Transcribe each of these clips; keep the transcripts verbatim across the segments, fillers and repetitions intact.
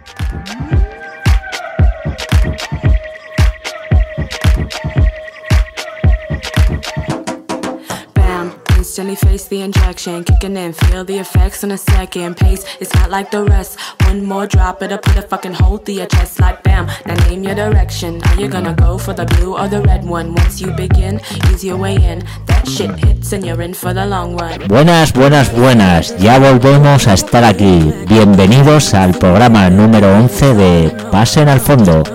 Instantly face the injection, kicking in, feel the effects on a second pace. It's not like the rest. One more drop, it'll put a fucking hole through your chest like bam. Now name your direction. Are you gonna go for the blue or the red one? Once you begin, ease your way in. That shit hits and you're in for the long run. Buenas, buenas, buenas. Ya volvemos a estar aquí. Bienvenidos al programa número once de Pasen al Fondo.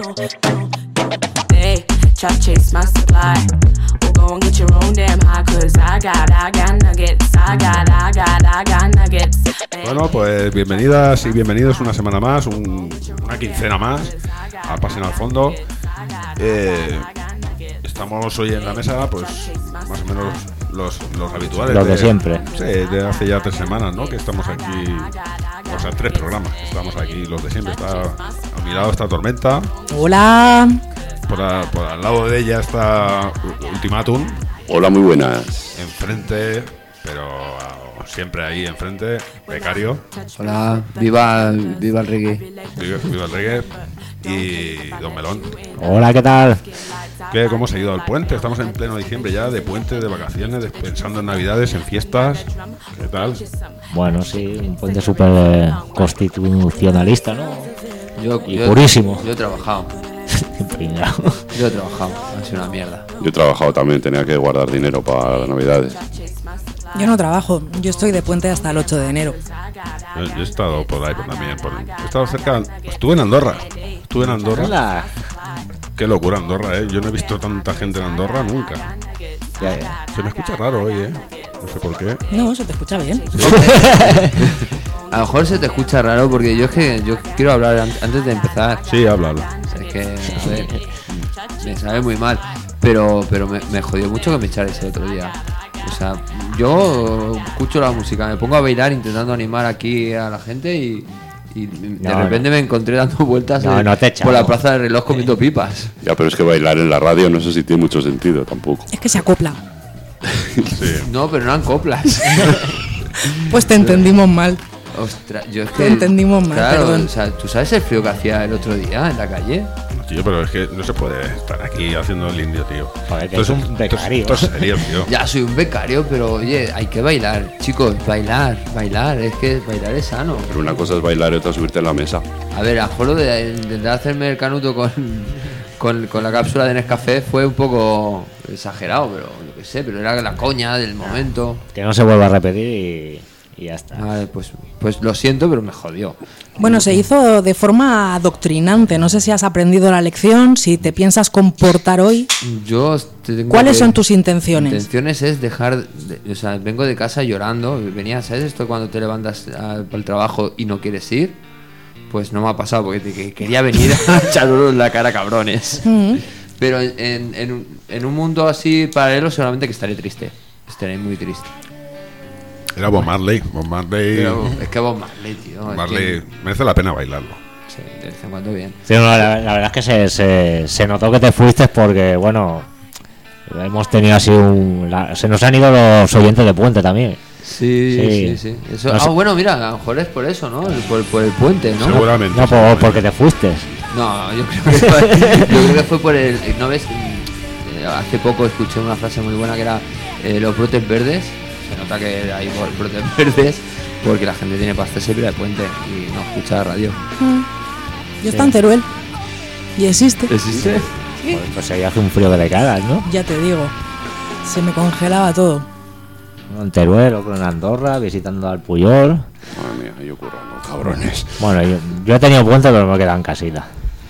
Hey, try to chase my supply. Go and get your own damn high, cause I got, I got nuggets, I got, I got, I got nuggets. Bueno, pues bienvenidas y bienvenidos una semana más, un, una quincena más a Pasen al Fondo. Eh, estamos hoy en la mesa, pues más o menos los, los habituales. Lo de, de siempre. Sí, de hace ya tres semanas, ¿no? Que estamos aquí, o sea, tres programas. Estamos aquí, los de siempre. Está a mi lado está Tormenta. Hola. Por, a, por al lado de ella está Ultimátum. Hola, muy buenas. Enfrente, pero siempre ahí enfrente, Becario. Hola, viva, viva el reggae. Viva, viva el reggae. Y Don Melón. Hola, ¿qué tal? ¿Qué, ¿Cómo se ha ido el puente? Estamos en pleno diciembre ya, de puente, de vacaciones, de, pensando en navidades, en fiestas. ¿Qué tal? Bueno, sí, un puente súper eh, constitucionalista, ¿no? Yo, y yo, purísimo. Yo he trabajado. Yo he trabajado, ha sido una mierda. Yo he trabajado también, tenía que guardar dinero para las navidades. Yo no trabajo, yo estoy de puente hasta el ocho de enero. Yo, yo he estado por ahí por también, por, he estado cerca, estuve en Andorra, estuve en Andorra. Hola. Qué locura Andorra, ¿eh? Yo no he visto tanta gente en Andorra nunca. Ya, ya. Se me escucha raro hoy, ¿eh? No sé por qué. No, se te escucha bien. ¿Sí? A lo mejor se te escucha raro porque yo es que yo quiero hablar antes de empezar. Sí, habla, habla. O sea, es que, a ver, me sabe muy mal, pero pero me, me jodió mucho que me echarais el otro día. O sea, yo escucho la música, me pongo a bailar intentando animar aquí a la gente y, y de no, repente no. me encontré dando vueltas no, en, no te echa, por la no. plaza del reloj comiendo pipas. Ya, pero es que bailar en la radio no sé si tiene mucho sentido tampoco. Es que se acopla. Sí. No, pero no eran coplas. Pues te entendimos mal. Ostras, yo es que... Te entendimos mal, claro, perdón. O sea, ¿tú sabes el frío que hacía el otro día en la calle? Tío, pero es que no se puede estar aquí haciendo el indio, tío. Joder, que Esto es un becario. Esto es serio, tío. Ya soy un becario, pero oye, hay que bailar, chicos, bailar, bailar, es que bailar es sano. Pero una cosa es bailar y otra subirte en la mesa. A ver, a lo mejor lo de intentar hacerme el canuto con, con, con la cápsula de Nescafé fue un poco exagerado, pero yo qué sé, pero era la coña del momento. Que no se vuelva a repetir y, y ya está. Vale, pues, pues lo siento, pero me jodió. Bueno, se hizo de forma adoctrinante. No sé si has aprendido la lección, si te piensas comportar hoy. Yo te tengo ¿Cuáles que- son tus intenciones? intenciones es dejar, de- o sea, vengo de casa llorando, venía, ¿sabes esto cuando te levantas al el trabajo y no quieres ir? Pues no me ha pasado porque te- que quería venir a echaros la cara, cabrones. Mm. Pero en, en, en un- en un mundo así paralelo seguramente que estaré triste, estaré muy triste. Era Bob Marley. Bob Marley. Pero es que Bob Marley, tío. Bob es Marley que- merece la pena bailarlo. sí, de vez en cuando bien. Sí, no, la, la verdad es que se, se, se notó que te fuiste porque, bueno, hemos tenido así un... la- se nos han ido los oyentes de puente también. Sí, Sí. sí, sí. Eso, No ah, sé. bueno, mira, a lo mejor es por eso, ¿no? Por, por el puente, ¿no? Seguramente. No, por, porque te fuiste. No, yo creo que fue, yo creo que fue por el... ¿No ves? Eh, Hace poco escuché una frase muy buena que era eh, los brotes verdes. Se nota que hay bro- brotes verdes porque la gente tiene pasta siempre de puente y no escucha la radio. Mm. Yo estoy en Teruel. Y existe. ¿Existe? Pues, pues ahí hace un frío que te cagas, ¿no? Ya te digo. Se me congelaba todo. Uno en Teruel, otro en Andorra, visitando al Puyol. Madre mía, yo currando, cabrones. Bueno, yo, yo he tenido puente, pero me he quedado en casita.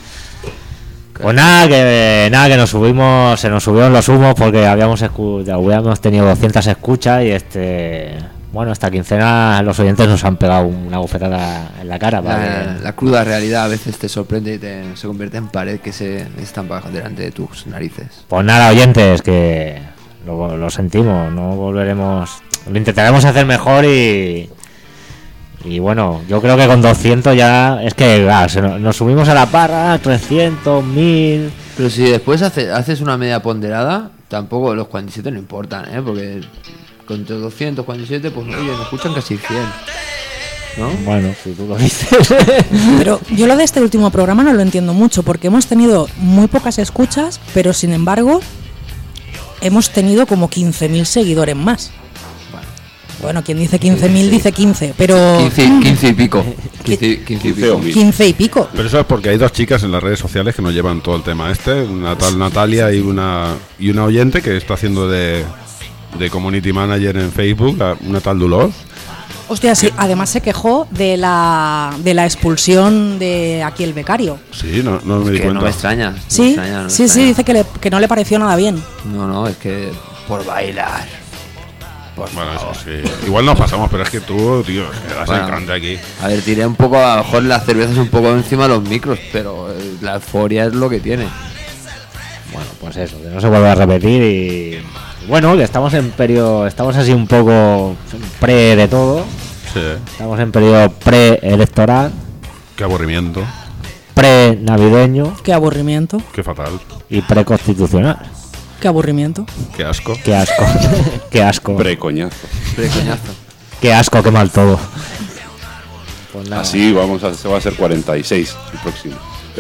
Pues nada, que nada que nos subimos, se nos subieron los humos porque habíamos escu- habíamos tenido doscientas escuchas y este, bueno, esta quincena los oyentes nos han pegado una bofetada en la cara. para La, que- la cruda realidad a veces te sorprende y te, se convierte en pared que se estampa delante de tus narices. Pues nada, oyentes, que lo, lo sentimos, no volveremos, lo intentaremos hacer mejor y y bueno, yo creo que con doscientos ya es que ah, se nos, nos subimos a la parra, trescientos, mil. Pero si después hace- haces una media ponderada, tampoco los cuarenta y siete no importan, ¿eh? Porque con doscientos cuarenta y siete, pues oye, nos escuchan casi cien. ¿no? Bueno, si tú lo dices. Pero yo lo de este último programa no lo entiendo mucho, porque hemos tenido muy pocas escuchas, pero sin embargo hemos tenido como quince mil seguidores más. Bueno, quien dice quince mil dice quince, pero... quince, quince y pico. quince, quince y pico. quince y pico. Pero eso es porque hay dos chicas en las redes sociales que nos llevan todo el tema este, una tal Natalia y una y una oyente que está haciendo de, de community manager en Facebook, la- una tal Dolores. Hostia, sí, además se quejó de la de la expulsión de aquí el becario. Sí, no, no me di Que cuenta. no me extraña. no me Sí, extraña, no me sí, sí, extraña. dice que, le- que no le pareció nada bien. No, no, es que por bailar. Por Bueno, eso favor. sí. Igual nos pasamos, pero es que tú, tío, me das Bueno. encanta aquí. A ver, tiré un poco, a lo mejor las cervezas un poco encima de los micros, pero eh, la euforia es lo que tiene. Bueno, pues eso, que no se vuelva a repetir y bueno, que estamos en periodo, estamos así un poco pre de todo, Sí. estamos en periodo pre-electoral, Qué aburrimiento, pre-navideño Qué aburrimiento, qué fatal, y pre-constitucional. qué aburrimiento. qué asco. Qué asco, qué asco, Precoñazo. Precoñazo. qué asco, qué mal todo. Pues nada. Así vamos a, se va a ser cuarenta y seis el próximo.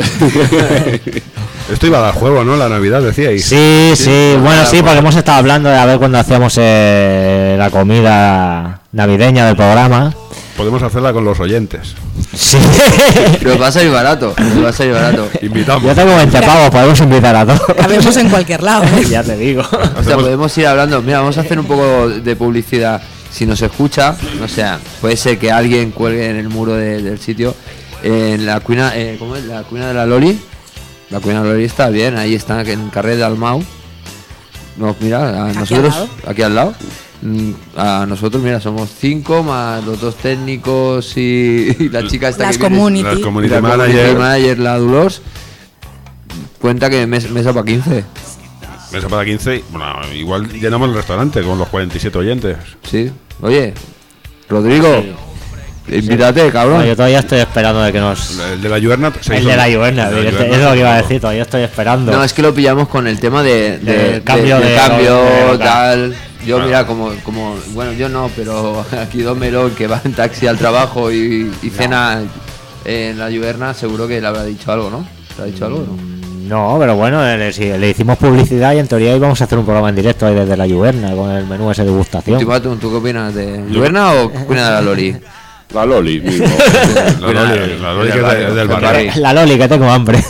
Esto iba a dar juego, ¿no? La Navidad, decíais. Sí, sí, Sí, bueno, nada, sí, pues- porque hemos estado hablando de a ver cuándo hacíamos eh, la comida navideña del programa. Podemos hacerla con los oyentes. Sí. Pero va a salir barato, pero va a salir barato. Invitamos. Yo tengo veinte pavos, podemos invitar a todos. Cabemos en cualquier lado, ¿eh? Ya te digo. O sea, Hacemos- podemos ir hablando. Mira, vamos a hacer un poco de publicidad. Si nos escucha, o sea, puede ser que alguien cuelgue en el muro de- del sitio. En la cuina, eh, ¿cómo es? La cuina de la Loli. La cuina de la Loli está bien, ahí está, en el carrer de Almau. No, mira, a Aquí nosotros, al lado. aquí al lado. Mm, A nosotros, mira, somos cinco más los dos técnicos y, y la chica esta Las que viene- community. Las y community la community manager. manager, la Dolores. Cuenta que mes- mesa para quince. Mesa para quince. y, Bueno, igual llenamos el restaurante con los cuarenta y siete oyentes. Sí. Oye, Rodrigo, invítate, cabrón. No, yo todavía estoy esperando de que nos. El de la Lluerna. se El hizo- de la Lluerna, el de la directo, Lluerna es lo que iba a se decir, todavía estoy esperando. No, es que lo pillamos con el tema de, de- Del de- cambio del de- cambio, de local. tal. Yo, Claro. mira, como, como, bueno, yo no, pero aquí Don Melón, que va en taxi al trabajo y, y cena en la Lluerna, seguro que le habrá dicho algo, ¿no? ¿Le ha dicho algo, no? No, pero bueno, le, sí, le hicimos publicidad y en teoría íbamos a hacer un programa en directo ahí desde la Lluerna con el menú ese de degustación. Ultimátum, ¿tú qué opinas? ¿De Lluerna o Cuina de la Loli? La Loli mismo. La Loli, la Loli que es de- es del barrio. La Loli, que tengo hambre.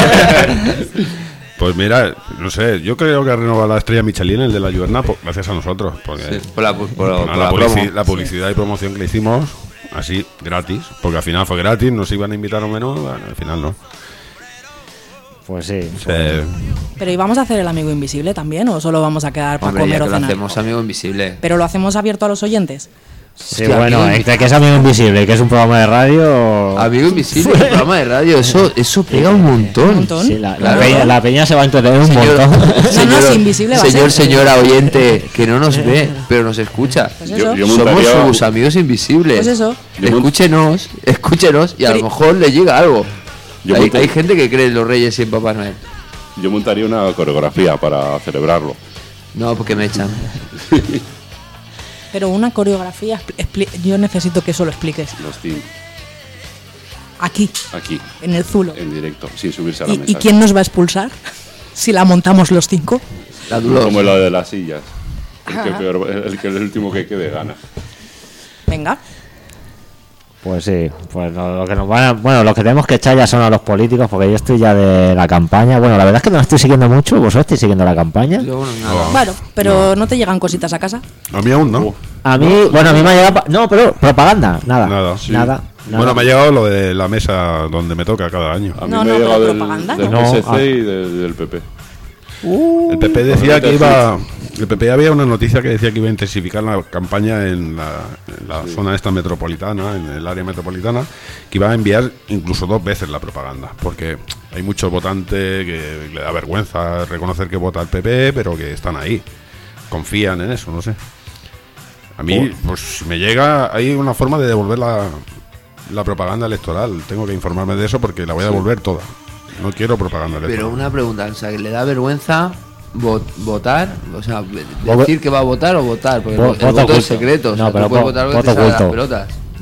Pues mira, no sé, yo creo que ha renovado la estrella Michelin, el de la Lluerna, po- gracias a nosotros. Porque Sí, por la, por, por- bueno, por la, la publici- promo. la publicidad y promoción que le hicimos, así, gratis, porque al final fue gratis, nos iban a invitar a un menú, bueno, al final no. Pues sí. Eh, Pero ¿y vamos a hacer el amigo invisible también o solo vamos a quedar para Hombre, comer ya o que lo cenar? hacemos amigo invisible. Pero lo hacemos abierto a los oyentes. Sí, Hostia, bueno, amigo entre que es amigo invisible y que es un programa de radio. Amigo invisible, un programa de radio, eso, eso pega un montón. Un montón. Sí, la, la Claro. peña, la peña se va a entretener un Señor, montón. No, no, si invisible va a señor, ser. señora oyente, que no nos ve, pero nos escucha. Pues Yo- eso. yo Somos montaría- sus amigos invisibles. Pues eso. Yo mont- Escúchenos, escúchenos y a lo Pero- mejor le llega algo. Yo Hay, monto- hay gente que cree en los reyes y en Papá Noel. Yo montaría una coreografía para celebrarlo. No, porque me echan. Pero una coreografía, expli- yo necesito que eso lo expliques. Los cinco. Aquí, Aquí, en el Zulo. en directo, sin subirse a la ¿Y, mesa. y quién nos va a expulsar? Si la montamos los cinco. La Dolores. Como la de las sillas. El que, Ajá. peor- el que el último que quede gana. Venga. Pues sí, pues lo, lo que nos van a- bueno, los que tenemos que echar ya son a los políticos, porque yo estoy ya de la campaña. Bueno, la verdad es que no estoy siguiendo mucho, vosotros estáis siguiendo la campaña. Yo, bueno, nada. Bueno, pero no. te llegan cositas a casa. a mí aún no. A mí, bueno, a mí me ha llegado. pa- No, pero propaganda, nada. Nada, sí. Nada. nada. Bueno, me ha llegado lo de la mesa donde me toca cada año. A mí No, me no, ha pero llegado del, propaganda, del ¿no? P S C No, ah. y del, del P P. El P P decía que iba. El P P había una noticia que decía que iba a intensificar la campaña en la, en la zona esta metropolitana, en el área metropolitana, que iba a enviar incluso dos veces la propaganda, porque hay muchos votantes que le da vergüenza reconocer que vota el P P, pero que están ahí, confían en eso, no sé. A mí, pues si me llega, hay una forma de devolver la, la propaganda electoral. Tengo que informarme de eso porque la voy a devolver toda. No quiero propaganda electoral. Pero una pregunta, o sea, que le da vergüenza vo- votar, o sea, Vo- decir que va a votar o votar, porque Vo- el, el voto voto es oculto. secreto, o sea, No, pero tú puedes vo- votar lo que voto te salga de las oculto. pelotas.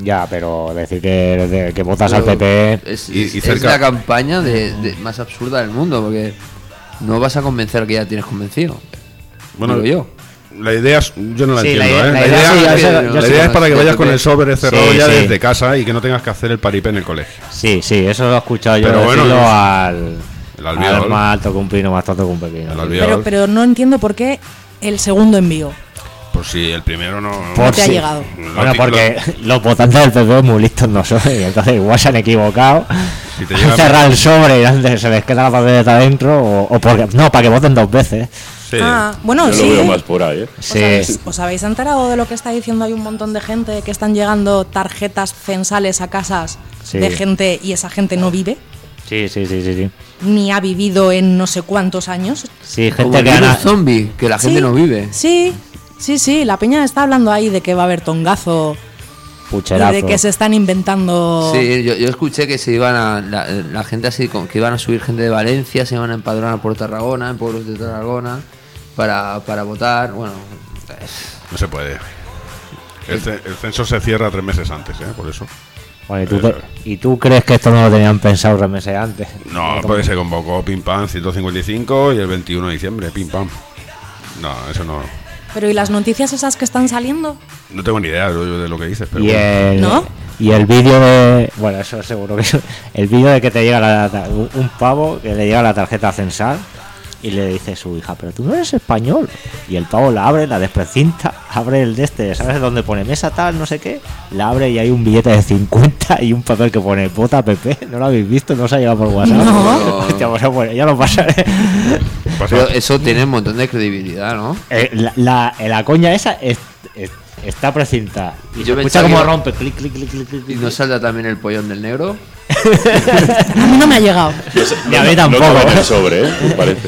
Ya, pero decir que, de- que votas Pero al P P... Es, Y- es- y es cerca- la campaña de, de- más absurda del mundo, porque no vas a convencer al que ya tienes convencido. Bueno, Digo yo. La idea es, yo no la Sí, la entiendo, idea- ¿eh? la La idea idea, sí, yo la sé- idea yo sé es que para que no- vayas yo con creo- el sobre cerrado Sí, ya sí. desde casa y que no tengas que hacer el paripé en el colegio. Sí, sí, eso lo he escuchado yo Pero bueno, decirlo el- al... el albiol. al más alto que un pino, más tonto que un pepino. El albiol. Pero, pero no entiendo por qué el segundo envío. Pues si el primero no... Por te ha si- llegado. Lo Bueno, ti- porque los votantes del P P muy listos no son, y entonces igual se han equivocado, Si te han llega- cerrado el sobre y antes se les queda la papeleta adentro, o, o porque... No, para que voten dos veces. Sí. Ah, bueno, Yo sí. lo veo más por ahí, ¿eh? ¿Os, Sí. habéis, os habéis enterado de lo que está diciendo? Hay un montón de gente que están llegando tarjetas censales a casas Sí. de gente y esa gente no vive, Sí, sí, sí, sí, sí. ni ha vivido en no sé cuántos años. Sí, Como gente el que virus gana... zombie, que la gente Sí, no vive. Sí, sí, sí. La peña está hablando ahí de que va a haber tongazo y Pucherazo. de que se están inventando. Sí, yo, yo escuché que se iban a. La, la gente así, como que iban a subir gente de Valencia, se iban a empadronar por Tarragona, en pueblos de Tarragona, para, para votar. Bueno, No se puede. El, ce- el censo se cierra tres meses antes, ¿eh? Por eso. Bueno, ¿y, tú te- ¿y tú crees que esto no lo tenían pensado tres meses antes? No, porque se convocó pim pam ciento cincuenta y cinco y el veintiuno de diciembre, pim pam. No, eso no. Pero ¿y las noticias esas que están saliendo? No tengo ni idea yo de lo que dices, pero Y bueno. el, ¿No? y el vídeo de... Bueno, eso seguro que es... El vídeo de que te llega la, ta- un un pavo que le llega la tarjeta censal y le dice a su hija, pero tú no eres español. Y el pavo la abre, la desprecinta, abre el de este, ¿sabes dónde pone mesa tal, no sé qué? La abre y hay un billete de cincuenta y un papel que pone vota P P. ¿No lo habéis visto? ¿No os ha llegado por WhatsApp? No. Hostia, pues, bueno, ya lo pasaré. Pasa- pero eso tiene un montón de credibilidad, ¿no? Eh, la, la, la coña esa es, es- está precinta. Y Yo se escucha pensaba como que- rompe, clic, clic, clic, clic, clic, Y clic. no salta también el pollón del negro. A mí no me ha llegado. Ni a mí No tampoco. cabe en el sobre, ¿eh? Me parece.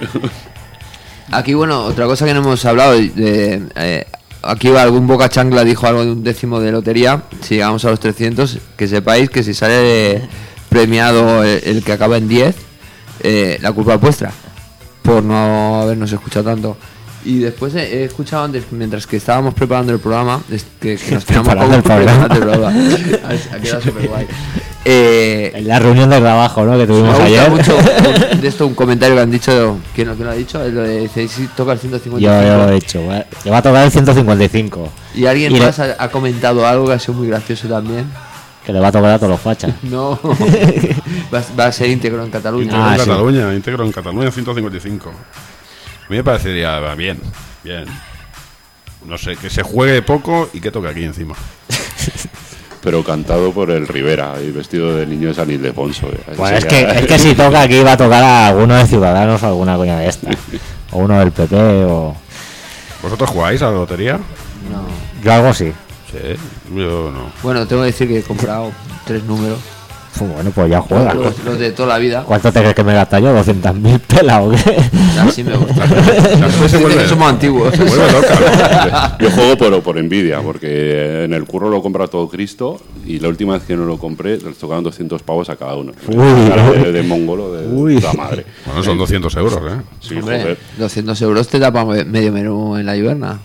Aquí, bueno, otra cosa que no hemos hablado, de, eh, aquí algún boca chancla dijo algo de un décimo de lotería, si llegamos a los trescientos, que sepáis que si sale premiado el, el que acaba en diez, eh, la culpa es vuestra, por no habernos escuchado tanto. Y después he, he escuchado antes, mientras que estábamos preparando el programa, es que, que nos quedamos Preparando el programa. preparando el programa. Ha quedado súper guay. Eh, En la reunión de trabajo, ¿no? Que me tuvimos gusta ayer. mucho un- de esto un comentario que han dicho. ¿Quién, quién lo ha dicho? Lo de dice, si toca el ciento cincuenta y cinco. Yo, yo lo he dicho. ¿vale? Le va a tocar el ciento cincuenta y cinco. Y alguien Y le- más ha, ha comentado algo que ha sido muy gracioso también. Que le va a tocar a todos los fachas. No, va, a- va a ser íntegro en Cataluña. Íntegro Ah, en sí. Cataluña, íntegro en Cataluña ciento cincuenta y cinco. A mí me parecería bien, bien. No sé, que se juegue poco y que toque aquí encima. Pero cantado por el Rivera y vestido de niño de San Ildefonso. ¿eh? Así Bueno, es sería- que, es que si toca aquí va a tocar a alguno de Ciudadanos o alguna coña de esta. O uno del P P o... ¿Vosotros jugáis a la lotería? No. Yo algo sí. Sí, yo no. Bueno, tengo que decir que he comprado tres números. Pues bueno, pues ya juega. Los, los de toda la vida. ¿Cuánto te crees que me gasta yo? ¿doscientas mil pelas o qué? Así me gusta. La gente se Dice vuelve, que somos antiguos. se vuelve loca. Yo juego por, por envidia, porque en el curro lo compra todo Cristo y la última vez que no lo compré les tocaron doscientos pavos a cada uno. Uy. Cara de, de mongolo, de, Uy. de la madre. Bueno, son doscientos euros, ¿eh? Sí, Hombre, joder. doscientos euros te da para medio menú en la Iberna.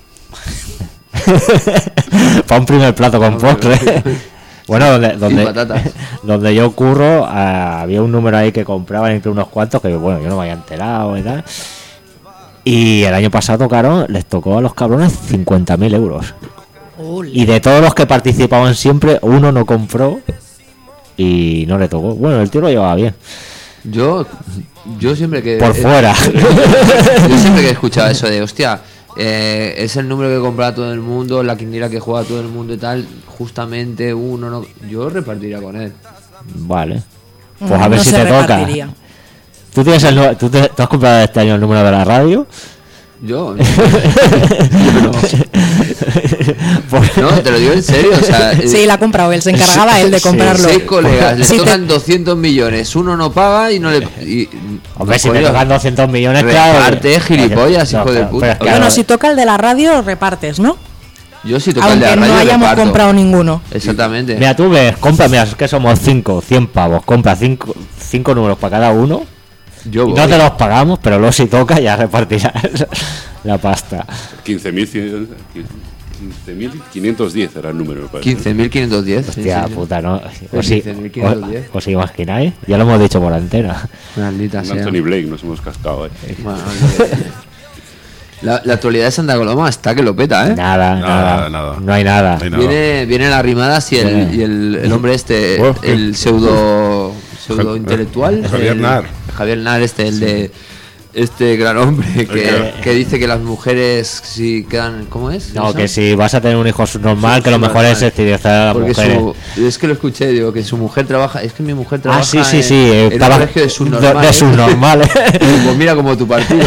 Para un primer plato con postre. Bueno, donde, donde, patatas. donde yo curro, ah, había un número ahí que compraban entre unos cuantos que, bueno, yo no me había enterado y tal. Y el año pasado tocaron, les tocó a los cabrones cincuenta mil euros. Y de todos los que participaban siempre, uno no compró y no le tocó. Bueno, el tío lo llevaba bien. Yo, yo siempre que. Por eh, fuera. Yo siempre que he escuchado eso de, hostia, eh, es el número que compra todo el mundo, la quiniela que juega todo el mundo y tal, justamente uno no. Yo repartiría con él. Vale. Pues Mm, a ver no si se te toca. repartiría. ¿Tú, tienes el, nu- tú, te- tú has comprado este año el número de la radio? Yo. Pues- No, te lo digo en serio. O sea, eh, Sí, la ha comprado él, se encargaba él de Sí, comprarlo. seis colegas, le Sí, te- tocan doscientos millones, uno no paga y no le. Y, Hombre, si coño, me tocan doscientos millones, claro. reparte, gilipollas, No, hijo de pero- puta. pero es que Bueno, Bueno, ahora- si toca el de la radio, repartes, ¿no? Yo sí toca el de Aunque la radio. no hayamos reparto. comprado ninguno. Exactamente. Mira, tú ves, compra, mira, es que somos cinco, cien pavos, compra cinco, cinco números para cada uno. Yo Y voy. no te los pagamos, pero luego si toca ya repartirás la pasta. quince mil quince mil quinientos diez era el número, me parece. quince mil quinientos diez. Hostia sí, sí. puta, ¿no? Pues ¿Os, i- quince mil quinientos diez. os- os imagináis? Ya lo hemos dicho por antena. Maldita Un sea. Anthony Blake nos hemos cascado, eh. Bueno, la, la actualidad de Santa Coloma está que lo peta, ¿eh? Nada, Nada, nada, nada. No hay nada. No hay nada. Viene, viene la rimadas y el, y el, el hombre este, Oh, qué- el pseudo, pseudo intelectual. Javier el- Nar. Javier Nar, este, el de este gran hombre que, que- que dice que las mujeres si quedan, ¿cómo es? No, ¿Eso? que si vas a tener un hijo normal, que lo mejor Normal. es esterilizar a las Porque mujeres. su, es que lo escuché, digo que su mujer trabaja, es que mi mujer trabaja Ah, sí, sí, en, sí. eh, en estaba- un colegio de de, subnormales. de subnormales. Pues mira como tu partido.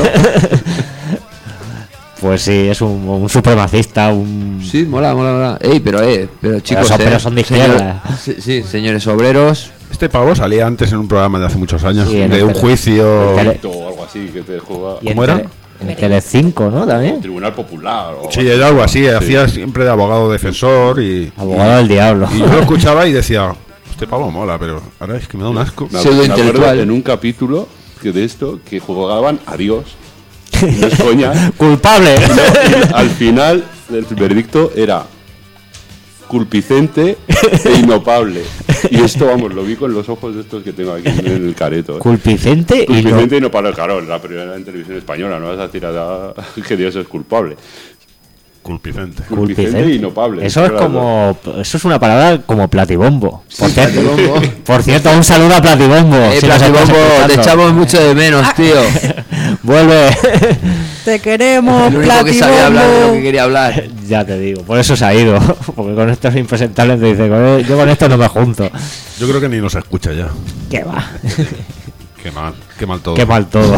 Pues sí, es un, un supremacista, un... Sí, mola, mola, mola. Ey, pero eh, pero chicos, son- eh, pero son de señor- izquierda. sí, sí, señores obreros. Este pavo salía antes en un programa de hace muchos años, Sí, en de el un tele- juicio. el tele- O algo así que te juega. y en ¿Cómo era? Tele- En Telecinco, ¿no? También. Tribunal Popular. O Sí, era algo así, hacía siempre de abogado defensor y, Abogado del diablo. y yo lo escuchaba y decía, este pavo mola, pero ahora es que me da un asco. Me- Pseudo me acuerdo intelectual. en un capítulo que de esto que jugaban a Dios. No es coña. ¡Culpable! Y al final el veredicto era culpicente e inopable. Y esto, vamos, lo vi con los ojos de estos que tengo aquí en el careto. ¿eh? Culpicente y no... Culpicente e inopable, claro, la primera en televisión española, no vas a tirar a que Dios es culpable. Culpicente. Culpicente e inopable. Eso es Claro. como... Eso es una palabra como platibombo. Por, Sí, cierto, Platibombo. por cierto, un saludo a Platibombo. Eh, si nos estás Platibombo, te escuchando. echamos mucho de menos, tío. Vuelve. Te queremos, El único que sabía hablar de lo que Platibombo. quería hablar. Ya te digo, por eso se ha ido. Porque con estos impresentables te dice, "Con él- yo con esto no me junto". Yo creo que ni nos escucha ya. ¿Qué va? Qué mal, qué mal todo. Qué mal todo.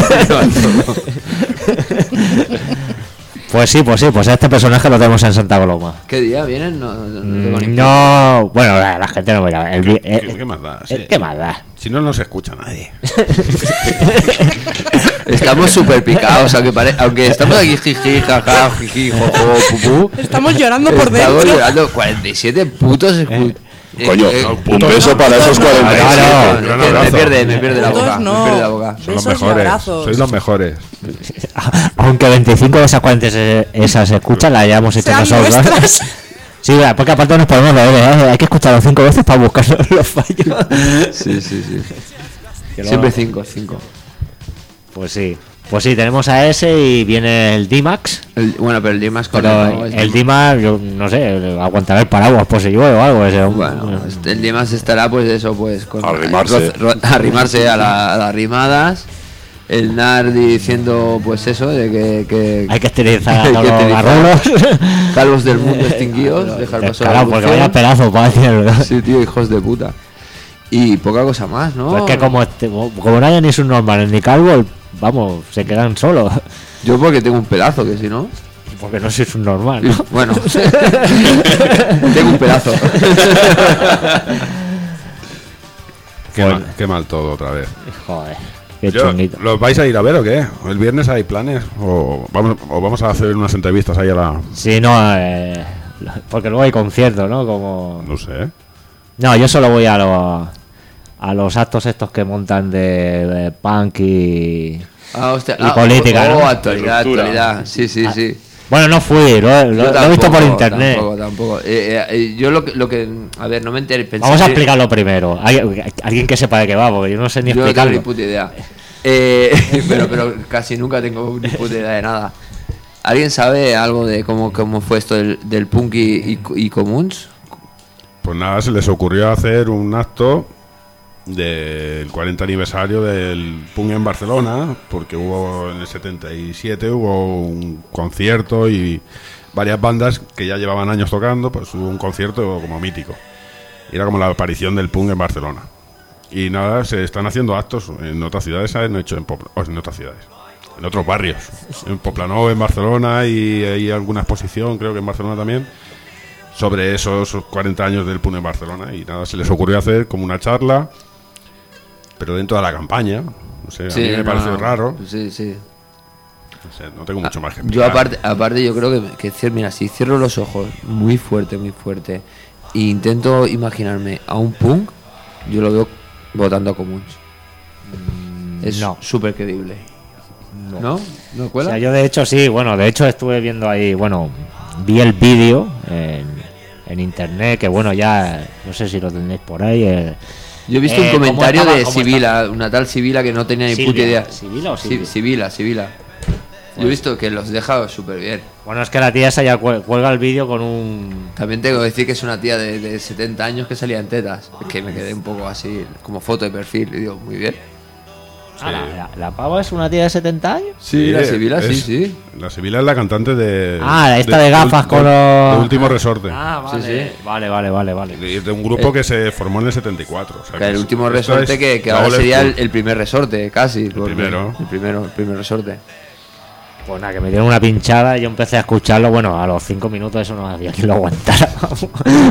Pues sí, pues sí, pues este personaje lo tenemos en Santa Coloma. ¿Qué día vienen? No, no, no tengo ni Mm, No, bueno, la, la gente no mira. El, vi- ¿Qué, eh, qué más da? eh, Sí. ¿Qué más da? Si no nos escucha nadie. Estamos súper picados, aunque, pare- aunque estamos aquí jiji, jaja, jiji, jojo, pupú. Estamos llorando por Estamos dentro. llorando cuarenta y siete putos escu- eh, Coño, eh, un puto- beso para esos no, cuarenta y siete. claro. es que gran me abrazo. pierde, me pierde la Putos boca, no. me pierde la boca. Son los Besos y mejores. abrazos. Sois los mejores. Aunque veinticinco de esas cuarenta se- esas escuchas las hayamos hecho Sean nosotros. nuestras. Sí, porque aparte nos podemos leer, ¿eh? Hay que escucharlo cinco veces para buscar los fallos. Sí, sí, sí. Que lo- Siempre cinco, cinco. Pues sí. Pues sí, tenemos a ese y viene el D-Max. El- bueno, pero el Dimas con Pero el Dimas, yo no sé, aguantará el paraguas por si llueve o algo. Ese, Bueno, este- el Dimas estará pues eso, pues con Arrimarse. ro- ro- arrimarse a, la- a las rimadas. El Nar diciendo pues eso, de que, que hay que esterilizar a hay todos que los esterilizar. garrulos. calvos del mundo extinguidos, dejar paso a la Claro, porque evolución. vaya pedazo para decirlo. Sí, tío, hijos de puta. Y poca cosa más, ¿no? Pues es que como, este- como no haya ni sus normales ni calvo, el- vamos, se quedan solos. Yo porque tengo un pedazo, que si no... Porque no soy un normal, ¿no? Bueno, tengo un pedazo. Qué, Bueno. mal, qué mal todo otra vez. Joder, qué Yo- chunguito. ¿Los vais a ir a ver o qué? ¿El viernes hay planes? ¿O vamos, o vamos a hacer unas entrevistas ahí a la...? Sí, no, eh, porque luego hay conciertos, ¿no? Como... No sé. No, yo solo voy a los, a los actos estos que montan de, de punk y... Ah, hostia. Y ah, política, oh, ¿no? actualidad, De ruptura. actualidad. Sí, sí, sí. Bueno, no fui, lo, he- lo- Yo lo he visto por tampoco, internet. Tampoco, tampoco. Eh, eh, eh, yo lo que, lo que... A ver, no me enteré. pensé Vamos a que- explicarlo primero. Hay- alguien que sepa de qué va, porque yo no sé ni Yo no tengo ni explicarlo. puta idea. Eh, pero, pero casi nunca tengo ni puta idea de nada. ¿Alguien sabe algo de cómo, cómo fue esto del, del punk y, y, y comuns? Pues nada, se les ocurrió hacer un acto del cuarenta aniversario del punk en Barcelona, porque hubo en el setenta y siete hubo un concierto y varias bandas que ya llevaban años tocando, pues hubo un concierto como mítico. Y era como la aparición del punk en Barcelona. Y nada, se están haciendo actos en otras ciudades, se han hecho en, Popla- o en otras ciudades, en otros barrios. En Poplanova, en Barcelona, y hay alguna exposición, creo que en Barcelona también, sobre esos cuarenta años del punk en Barcelona. Y nada, se les ocurrió hacer como una charla, pero dentro de la campaña. No sé, a mí me no, pareció no. raro. Sí, sí. No sé, no tengo mucho más que Yo explicar. aparte, aparte yo creo que, que cier- mira, si cierro los ojos muy fuerte, muy fuerte, e intento imaginarme a un punk, yo lo veo votando a comuns. Es no. súper creíble. ¿No? ¿No O cuela? sea, yo de hecho sí, bueno, de hecho estuve viendo ahí, bueno, vi el vídeo en, en internet, que bueno, ya no sé si lo tenéis por ahí. El, Yo he visto eh, un comentario ¿cómo estaba- de cómo Sibila, estaba? una tal Sibila que no tenía ni puta Silvia, idea. ¿Sibila o Sí, Silvia? Sibila, Sibila. Yo he visto que los deja súper bien. Bueno, es que la tía esa ya cuel- cuelga el vídeo con un... También tengo que decir que es una tía de, de setenta años que salía en tetas. Es que me quedé un poco así, como foto de perfil. Y digo, muy bien. Ah, la, la- la pava es una tía de setenta años. Sí, la Sibila, sí, es- sí. La Sibila es la cantante de. Ah, esta de gafas con los- De Último Resorte. Ah, Sí, vale, sí. vale, vale, vale, vale. De, de un grupo que se formó en el setenta y cuatro. O sea, Que el es- último esto resorte es que, que la ahora old sería el, school. el primer resorte, casi. porque- primero. El primero, el primer resorte. Pues nada, que me dieron una pinchada y yo empecé a escucharlo. Bueno, a los cinco minutos eso no hacía que lo aguantara. vamos.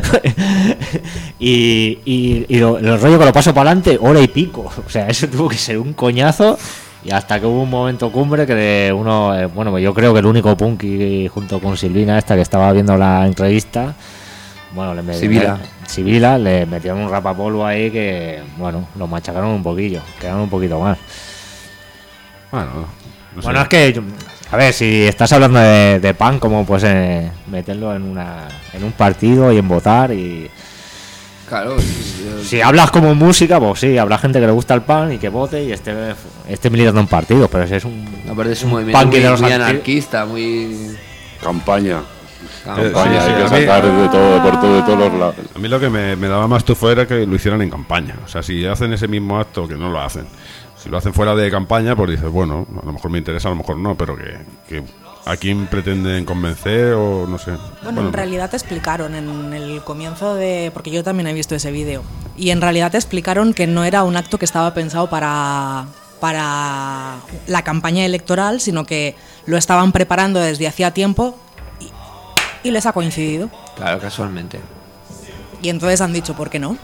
y y, y lo, el rollo que lo paso para adelante, hora y pico. O sea, eso tuvo que ser un coñazo. Y hasta que hubo un momento cumbre que de uno, eh, bueno, yo creo que el único punky junto con Silvina, esta que estaba viendo la entrevista, bueno, le metieron, Sibila. Sibila, le metieron un rapapolvo ahí que, bueno, lo machacaron un poquillo, quedaron un poquito más. Bueno, no sé. Bueno, es que, yo- a ver, si estás hablando de, de pan, como pues eh, meterlo en una en un partido y en votar y... Claro, yo- Si hablas como música, pues sí, habrá gente que le gusta el pan y que vote y esté, esté militando en partidos, pero ese es un... aparte es un un movimiento punky muy, de los muy anti- anarquista, muy... Campaña. campaña. sí, Hay sí, que a mí- sacar de todo, por todo, de todos los lados. A mí lo que me, me daba más tufo era que lo hicieran en campaña. O sea, si hacen ese mismo acto, que no lo hacen. Si lo hacen fuera de campaña, pues dices, bueno, a lo mejor me interesa, a lo mejor no, pero que, que a quién pretenden convencer o no sé. Bueno, en realidad te explicaron en el comienzo de... Porque yo también he visto ese vídeo. Y en realidad te explicaron que no era un acto que estaba pensado para, para la campaña electoral, sino que lo estaban preparando desde hacía tiempo y, y les ha coincidido. Claro, casualmente. Y entonces han dicho, ¿por qué no?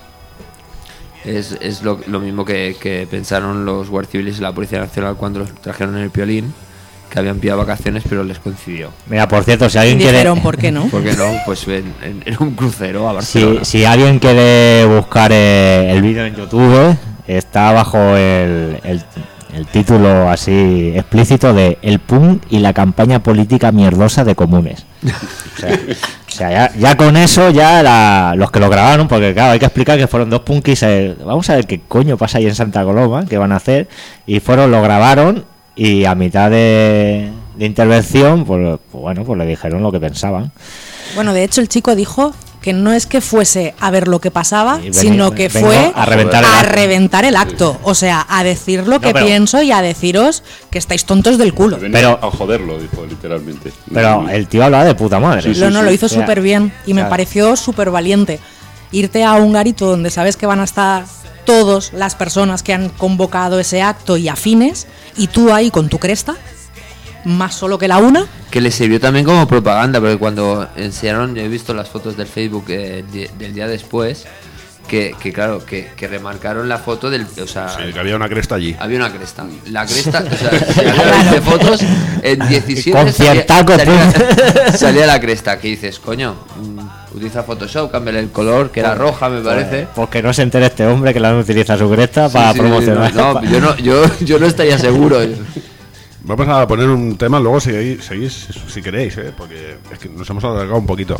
Es, es lo, lo mismo que, que pensaron los guardias civiles y la Policía Nacional cuando los trajeron en el Piolín, que habían pillado vacaciones pero les coincidió. Mira, por cierto, si Y alguien quiere... dijeron, ¿por qué no? ¿Por qué no? Pues en, en- en un crucero a Si, Barcelona. si alguien quiere buscar eh, el vídeo en YouTube, está bajo el, el, el título así explícito de El punk y la campaña política mierdosa de Comunes. O sea, o sea, ya, ya con eso, ya la- los que lo grabaron, porque claro, hay que explicar que fueron dos punkis. eh, vamos a ver qué coño pasa ahí en Santa Coloma, qué van a hacer. Y fueron, lo grabaron y a mitad de, de intervención, pues, pues bueno, pues le dijeron lo que pensaban. Bueno, de hecho el chico dijo que no es que fuese a ver lo que pasaba, Y veni- sino que vengo fue a reventar el a acto. reventar el acto. O sea, a decir lo que pero- pienso y a deciros que estáis tontos del culo. Venía Pero- a joderlo, dijo literalmente. Pero el tío hablaba de puta madre. Sí, sí, No, no, lo hizo O sea, súper bien y me claro. pareció súper valiente. Irte a un garito donde sabes que van a estar todas las personas que han convocado ese acto y afines, y tú ahí con tu cresta, más solo que la una. Que le sirvió también como propaganda, porque cuando enseñaron, yo he visto las fotos del Facebook eh, di- del día después, que, que claro, que, que remarcaron la foto del... O sea, Sí, que había una cresta allí. había una cresta. La cresta, o sea, si había veinte fotos, en diecisiete Con salía, ciertaco, salía- salía la cresta, que dices, coño, mm, utiliza Photoshop, cámbiale el color, que era roja me parece. Porque no se entere este hombre que la utiliza su cresta Sí, para sí, promocionar. No, no, yo no, yo, yo no estaría seguro. Vamos a poner un tema, luego seguís, seguís si queréis, ¿eh? Porque es que nos hemos alargado un poquito.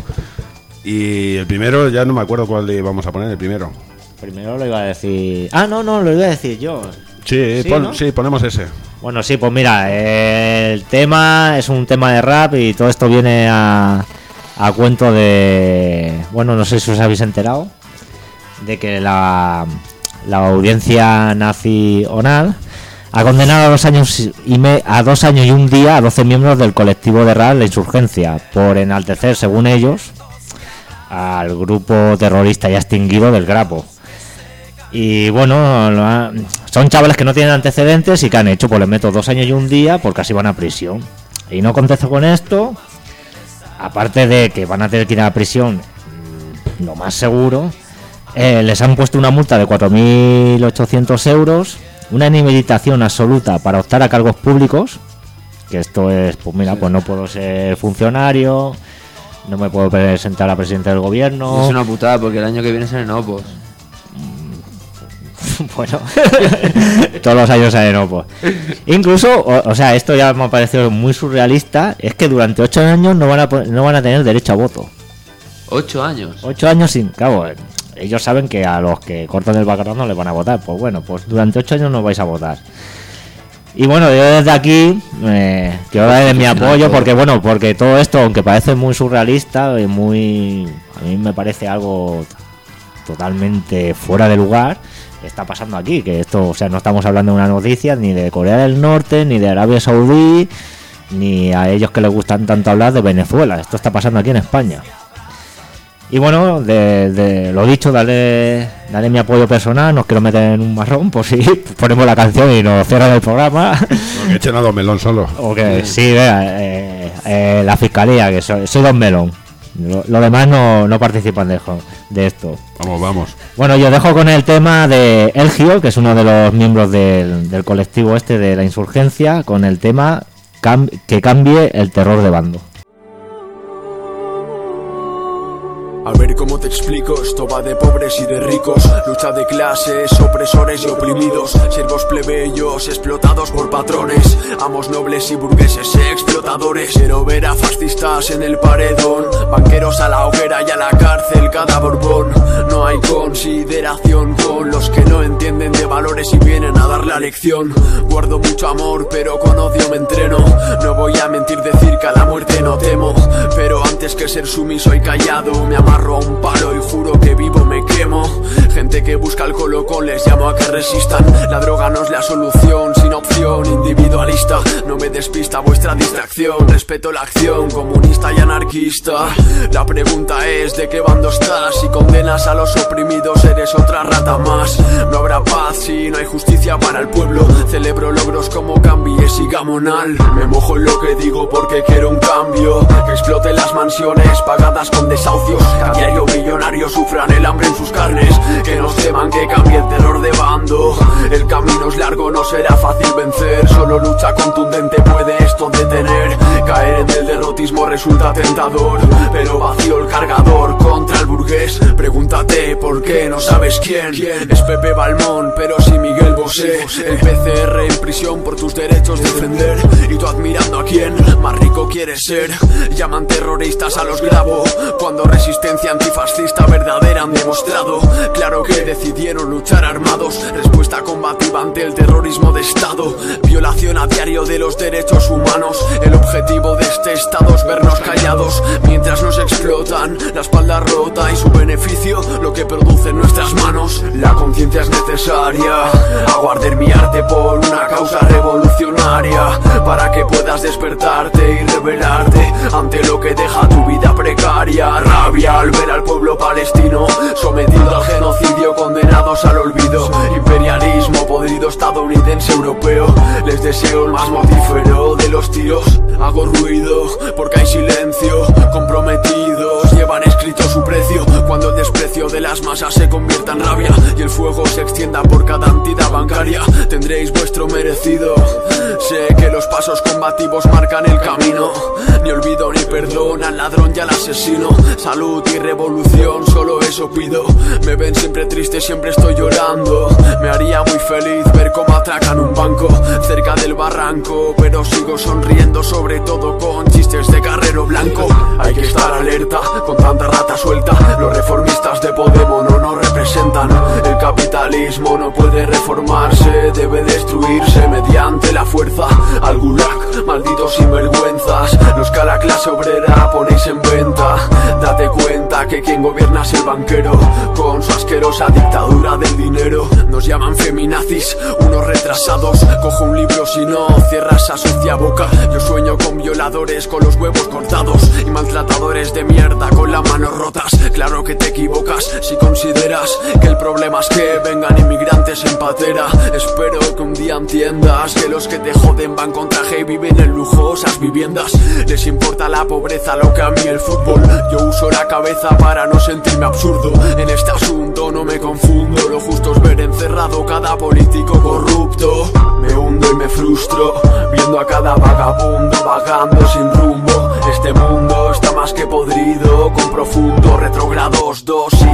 Y el primero, ya no me acuerdo cuál le vamos a poner, el primero. Primero lo iba a decir. Ah, no, no, lo iba a decir yo. Sí, Sí, pon- ¿no? sí, ponemos ese. Bueno, sí, pues mira, eh, el tema es un tema de rap y todo esto viene a, a cuento de. Bueno, no sé si os habéis enterado de que la, la audiencia nacional ha condenado a dos años y me, a dos años y un día a doce miembros del colectivo de rap La Insurgencia por enaltecer, según ellos, al grupo terrorista ya extinguido del Grapo. Y bueno, lo ha- son chavales que no tienen antecedentes y que han hecho, pues les meto dos años y un día porque así van a prisión. Y no contesto con esto, aparte de que van a tener que ir a la prisión, mm, lo más seguro, eh, les han puesto una multa de cuatro mil ochocientos euros, una inhabilitación absoluta para optar a cargos públicos, que esto es, pues mira, pues no puedo ser funcionario, no me puedo presentar a presidente del gobierno. Es una putada porque el año que viene salen Opos. Bueno, todos los años hay Opos. Incluso, o, o sea, esto ya me ha parecido muy surrealista, es que durante ocho años no van a no van a tener derecho a voto. ¿Ocho años? Ocho años sin cabo. Ellos saben que a los que cortan el background no les van a votar. Pues bueno, pues durante ocho años no vais a votar. Y bueno, yo desde aquí eh, quiero darle mi apoyo porque bueno, porque todo esto, aunque parece muy surrealista y muy, a mí me parece algo totalmente fuera de lugar, está pasando aquí, que esto, o sea, no estamos hablando de una noticia ni de Corea del Norte, ni de Arabia Saudí, ni a ellos que les gustan tanto hablar de Venezuela. Esto está pasando aquí en España. Y bueno, de, de lo dicho, dale, dale mi apoyo personal, no os quiero meter en un marrón por si ponemos la canción y nos cierran el programa. No, que echen a Don Melón solo. O que sí, vea, eh, eh, la fiscalía, que soy, soy Don Melón. Lo, lo demás no, no participan de, de esto. Vamos, vamos. Bueno, yo dejo con el tema de El Gio, que es uno de los miembros del, del colectivo este de la insurgencia, con el tema cam- que cambie el terror de bando. A ver cómo te explico, esto va de pobres y de ricos, lucha de clases, opresores y oprimidos, siervos plebeyos explotados por patrones, amos nobles y burgueses explotadores. Quiero ver a fascistas en el paredón, banqueros a la hoguera y a la cárcel cada Borbón. No hay consideración con los que no entienden de valores y vienen a dar la lección. Guardo mucho amor pero con odio me entreno, no voy a mentir decir que a la muerte no temo, pero antes que ser sumiso y callado me amarro a un palo y juro que vivo me quemo. Gente que busca el colocón les llamo a que resistan, la droga no es la solución, sin opción individualista, no me despista vuestra distracción, respeto la acción comunista y anarquista. La pregunta es ¿de qué bando estás? Si condenas a los oprimidos eres otra rata más. No habrá paz si no hay justicia para el pueblo, celebro logros como Cambies y Gamonal. Me mojo en lo que digo porque quiero un cambio, que exploten las mansiones pagadas con desahucios, que a diario millonarios sufran el hambre en sus carnes, que nos teman que cambie el terror de bando. El camino es largo, no será fácil vencer, solo lucha contundente puede esto detener. Caer en el derrotismo resulta tentador, pero vacío el cargador contra el burgués. Pregúntate por qué no sabes quién es Pepe Balmón, pero sí Miguel Bosé. El P C R en prisión por tus derechos defender, y tú admirando a quién más rico quieres ser. Llaman terroristas a los Grabo, cuando resistencia antifascista verdadera han demostrado. Claro que decidieron luchar armados, respuesta combativa ante el terrorismo de Estado. Violación a diario de los derechos humanos, el objetivo de este Estado es vernos callados mientras nos explotan la espalda rota y su beneficio lo que produce en nuestras manos. La conciencia es necesaria, aguardar mi arte por una causa revolucionaria, para que puedas despertarte y rebelarte ante lo que deja tu vida precaria. Rabia al ver al pueblo palestino sometido al genocidio, condenados al olvido. Imperialismo podrido estadounidense europeo, les deseo el más mortífero de los tiros. Hago ruido porque hay silencio, comprometidos llevan escrito su precio. Cuando el desprecio de las masas se convierta en rabia y el fuego se extienda por cada entidad bancaria, tendréis vuestro merecido. Sé que los pasos combativos marcan el camino, ni olvido ni perdón al ladrón y al asesino. Salud y revolución, solo eso pido. Me ven siempre triste, siempre estoy llorando. Me haría muy feliz ver cómo atracan un banco cerca del barranco, pero sigo sonriendo, sobre todo con chistes de Carrero Blanco. Hay que estar alerta con tanta rata suelta, los reformistas de Podemos no nos representan. El capitalismo no puede reformarse, debe destruirse mediante la fuerza. Al gulag, malditos sinvergüenzas, los que a la clase obrera ponéis en venta. Date cuenta que quien gobierna es el banquero, con su asquerosa dictadura del dinero. Nos llaman feminazis, unos retrasados. Cojo un libro si no cierras esa sucia boca. Yo sueño con violadores con los huevos cortados y maltratadores de mierda con las manos rotas. Claro que te equivocas si consideras que el problema es que vengan inmigrantes en patera. Espero que un día entiendas que los que te joden van con traje y viven en lujosas viviendas. Les importa la pobreza lo que a mí el fútbol. Yo uso la cabeza para no sentirme absurdo. En este asunto no me confundo, lo justo es ver encerrado cada político corrupto. Me hundo y me frustro viendo a cada vagabundo vagando sin rumbo. Este mundo está más que podrido, con profundo retrogrados, dos siglos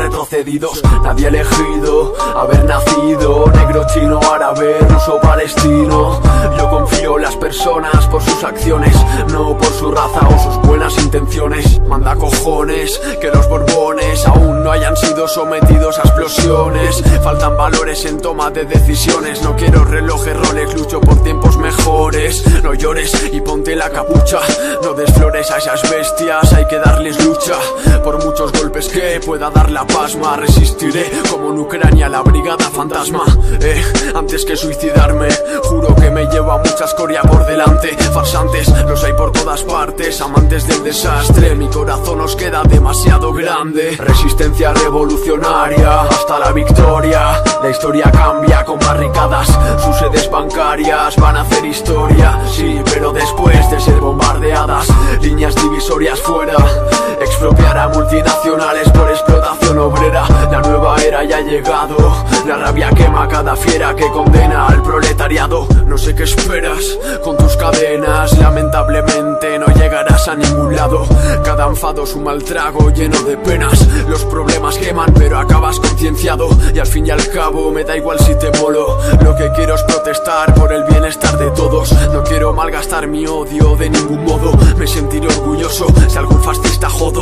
retrocedidos. Nadie ha elegido haber nacido negro, chino, árabe, ruso, palestino. Yo confío en las personas por sus acciones, no por su raza o sus buenas intenciones. Manda cojones que los borbones aún no hayan sido sometidos a explosiones. Faltan valores en toma de decisiones. No quiero relojes Rolex, lucho por tiempos mejores. No llores y ponte la capucha, no des flores a esas bestias, hay que darles lucha. Por muchos golpes que pueda dar la pasma, resistiré como en Ucrania la brigada fantasma. Eh, antes que suicidarme, juro que me llevo a mucha escoria por delante. Farsantes, los hay por todas partes, amantes del desastre. Mi corazón os queda demasiado grande. Resistencia revolucionaria hasta la victoria. La historia cambia con barricadas, sus sedes bancarias van a hacer historia. Sí, pero después de ser bombardeadas, líneas divisorias fuera. Expropiar a multinacionales por explotación obrera. La nueva era ya ha llegado. La rabia quema cada fiera que condena al proletariado. No sé qué esperas con tus cadenas, lamentablemente no llegarás a ningún lado. Cada enfado es un mal trago lleno de penas. Los problemas queman pero acabas concienciado. Y al fin y al cabo me da igual si te molo. Lo que quiero es protestar por el bienestar de todos. No quiero malgastar mi odio de ningún modo. Me sentiré orgulloso si algún fascista jodo.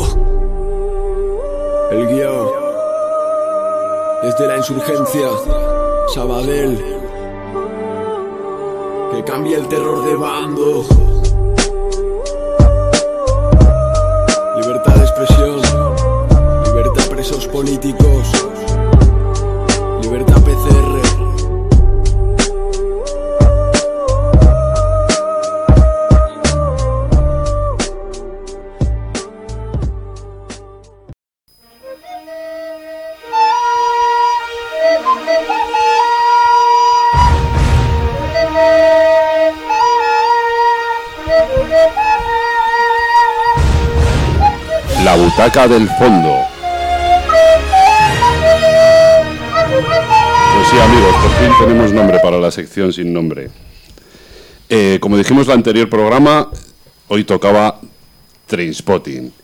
El guión desde la insurgencia, Sabadell, que cambie el terror de bando. Libertad de expresión, libertad presos políticos, libertad P C R. La butaca del fondo. Pues sí, amigos, por fin tenemos nombre para la sección sin nombre. Eh, como dijimos en el anterior programa, hoy tocaba Trainspotting.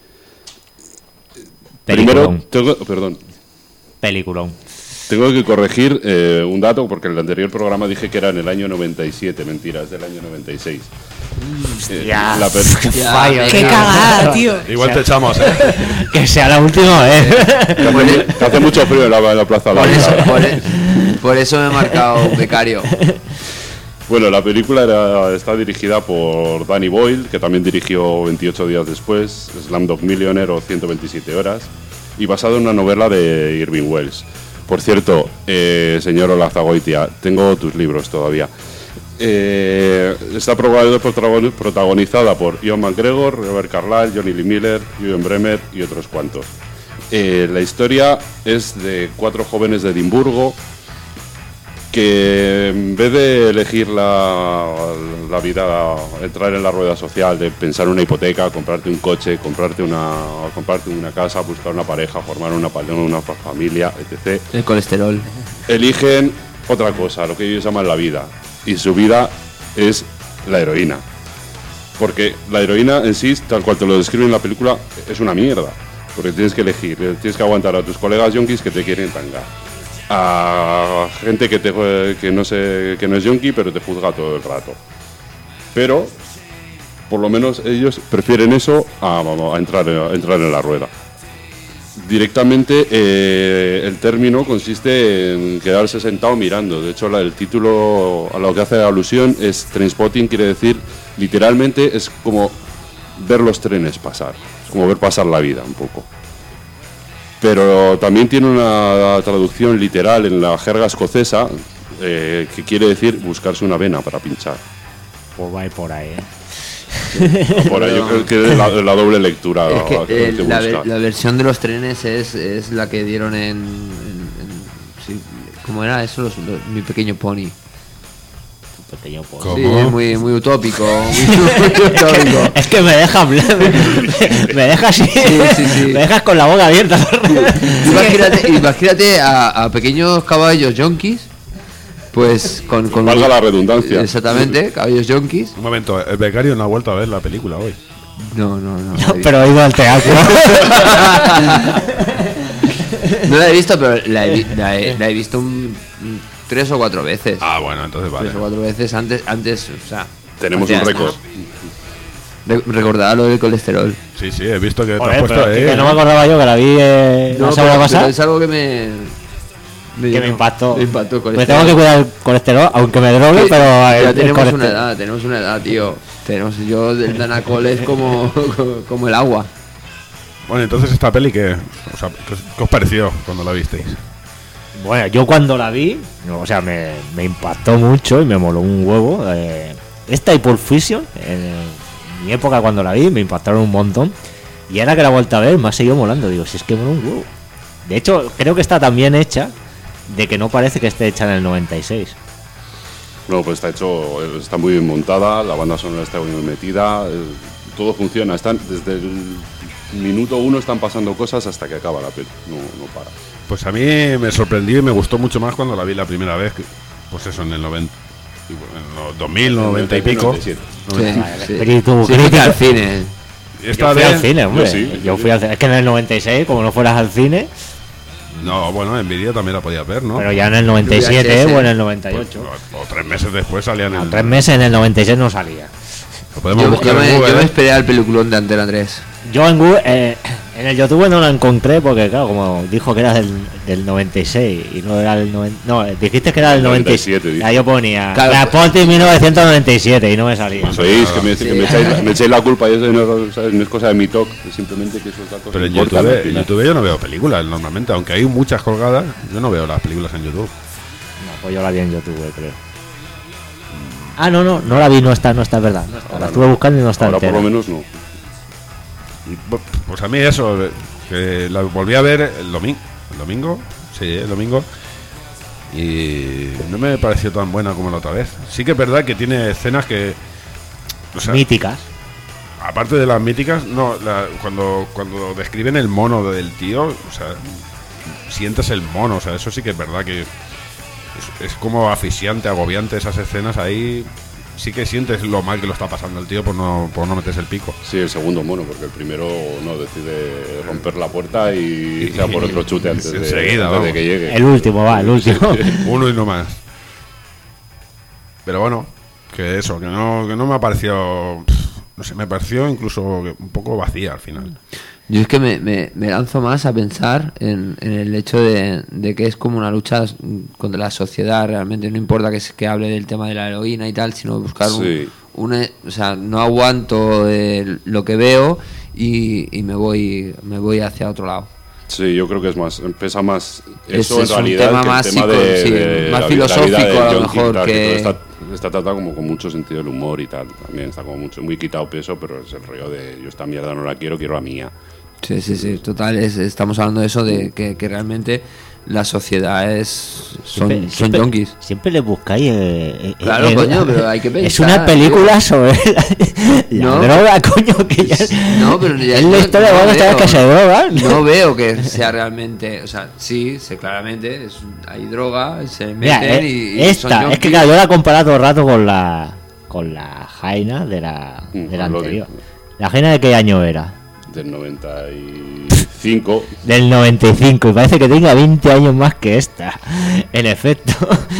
Primero, tengo, perdón. Peliculón. Tengo que corregir eh, un dato porque en el anterior programa dije que era en el año noventa y siete. Mentira, es del año noventa y seis. Hostia, eh, la per- fallo, ¡Qué tío. cagada, tío! Igual te echamos, ¿eh? Que sea la última vez. que hace, que hace mucho frío en la, en la plaza de la Por eso, Vida. por, e- por eso me he marcado becario. Bueno, la película era, está dirigida por Danny Boyle, que también dirigió veintiocho días después, Slumdog Millionaire o ciento veintisiete horas, y basado en una novela de Irving Welsh. Por cierto, eh, señor Olazagoitia, tengo tus libros todavía. Eh, está protagonizada por Ewan McGregor, Robert Carlyle, Johnny Lee Miller, Ewan Bremer y otros cuantos. Eh, la historia es de cuatro jóvenes de Edimburgo que en vez de elegir la, la vida, entrar en la rueda social, de pensar en una hipoteca, comprarte un coche, comprarte una, comprarte una casa, buscar una pareja, formar una, una familia, etcétera, El colesterol. eligen otra cosa, lo que ellos llaman la vida. Y su vida es la heroína. Porque la heroína en sí, tal cual te lo describe en la película, es una mierda. Porque tienes que elegir, tienes que aguantar a tus colegas yonkis que te quieren tangar, a gente que, te, que, no sé, que no es yonki pero te juzga todo el rato. Pero, por lo menos ellos prefieren eso a, a, entrar, a entrar en la rueda. Directamente eh, el término consiste en quedarse sentado mirando. De hecho, la, el título a lo que hace alusión es Trainspotting, quiere decir, literalmente es como ver los trenes pasar, es como ver pasar la vida un poco. Pero también tiene una traducción literal en la jerga escocesa eh, que quiere decir buscarse una vena para pinchar. Pues va por ahí, ¿eh? Por ahí yo creo que es la, la doble lectura. Es que que eh, te la, busca. ve- la versión de los trenes es, es la que dieron en... en- en- sí, ¿cómo era eso? Los- los- mi pequeño pony. Pequeño por- ¿Cómo? Sí, es muy, muy utópico. Muy, muy utópico. Es que me deja hablar, me, me deja así, sí, sí. me dejas con la boca abierta. Imagínate, imagínate a, a pequeños caballos yonkis, pues con... con Valga la redundancia. Exactamente, caballos yonkis. Un momento, el becario no ha vuelto a ver la película hoy. No, no, no. No, pero he ido al teatro. No la he visto, pero la he, vi- la he, la he visto un, un- tres o cuatro veces. Ah, bueno, entonces vale. Tres o cuatro veces antes, antes, o sea. Tenemos hacía un récord. Re- recordaba lo del colesterol. Sí, sí, he visto que te Joder, has puesto pero ahí. que no me acordaba yo que la vi eh, la No, semana pero- pasada. pero es algo que me. Que llenó. me impactó. Me impactó el Me colesterol. tengo que cuidar el colesterol, aunque me drogue, Que pero ya el- el tenemos colesterol- una edad, tenemos una edad, tío. Tenemos, yo el Danacol es como, como, como el agua. Bueno, entonces esta peli, ¿qué, o sea, ¿qué os- qué os pareció cuando la visteis? Bueno, yo cuando la vi, no, o sea, me, me impactó mucho y me moló un huevo. eh, esta y Pulp Fiction, en mi época cuando la vi, me impactaron un montón. Y ahora que la he vuelto a ver, me ha seguido molando. Digo, si es que mola un huevo. De hecho, creo que está tan bien hecha de que no parece que esté hecha en el noventa y seis. No, pues está hecho, está muy bien montada, la banda sonora está muy bien metida, eh, todo funciona. Están desde el minuto uno están pasando cosas hasta que acaba la peli. No, no para. Pues a mí me sorprendió y me gustó mucho más cuando la vi la primera vez. que- Pues eso, en el noventa, en los dos mil, noventa y pico. noventa y siete. Sí, sí. Pero ¿y tú, Sí, crítico? fuiste al cine. Esta Yo fui al vez- cine, hombre. Yo sí, Yo sí. fui al cine. Es que en el noventa y seis, como no fueras al cine, No, bueno, en vídeo también la podías ver, ¿no? pero ya en el noventa y siete V H S. o en el noventa y ocho. O, o tres meses después salían A en tres meses en el noventa y seis no salía. Lo podemos Yo, buscar yo en me, Google, yo me ¿eh? esperé al peliculón de Antena tres. Yo en Google, eh, en el YouTube no la encontré porque, claro, como dijo que era del, del noventa y seis y no era del noventa. No, dijiste que era del noventa y siete. noventa y siete, Ya yo ponía Claro. Transporte mil novecientos noventa y siete y no me salía. Sois que me, que me Sí. echáis, me echáis la culpa y eso no, ¿sabes? No es cosa de mi talk, es simplemente que esos datos Pero en importan YouTube, al en final. YouTube yo no veo películas normalmente, aunque hay muchas colgadas, yo no veo las películas en YouTube. No, pues yo la vi en YouTube, creo. Ah, no, no, no la vi, no está, no está, es verdad. No está. Ahora La estuve no. buscando y no está Ahora por entera. lo menos no. Y, bu- Pues a mí eso, eh, que la volví a ver el domingo, el domingo, sí, el domingo, y no me pareció tan buena como la otra vez. Sí que es verdad que tiene escenas que, o sea, Míticas. aparte de las míticas, no, la- cuando cuando describen el mono del tío, o sea, sientes el mono, o sea, eso sí que es verdad que es, es como asfixiante, agobiante esas escenas ahí. Sí que sientes lo mal que lo está pasando el tío por no por no meterse el pico. Sí, el segundo mono, porque el primero no decide romper la puerta y irse a por otro chute antes, de, Enseguida, antes de vamos. que llegue. El último, va, el último. Uno y no más. Pero bueno, que eso, que no, que no me ha parecido. No sé, me pareció incluso que un poco vacía al final. Yo es que me, me, me lanzo más a pensar en, en el hecho de, de que es como una lucha contra la sociedad. Realmente no importa que, se- que hable del tema de la heroína y tal, sino buscar un, Sí. un- o sea, no aguanto eh, lo que veo y, y me voy me voy hacia otro lado. Sí, yo creo que es más, pesa más Es- eso es en un realidad tema que más el tema psico- de, sí, de más la vi- la vida filosófico, del a lo yonki, mejor, tal, que- todo está, está tratado como con mucho sentido del humor y tal. También está como mucho, muy quitado peso, pero es el rollo de yo esta mierda no la quiero, quiero la mía. Sí, sí, sí, total, es, estamos hablando de eso, de que, que realmente la sociedad es son, Siempre- son siempre- yonkis. Siempre le buscáis. eh, eh, Claro, eh, coño, pero hay que Es pensar, una película tío. sobre la, la No. droga, coño, que ya. No, pero ya es la no- historia de no cuando sabes veo- que se droga. No veo que sea realmente, o sea, sí, sé claramente, es, hay droga, se meten Mira, eh, y, y esta, son es que yonkis. claro, yo la he comparado todo el rato con la con la Jaina de la, Mm, de la lo anterior. digo. ¿La Jaina de qué año era? Del noventa y cinco. Del noventa y cinco, y parece que tenga veinte años más que esta, en efecto.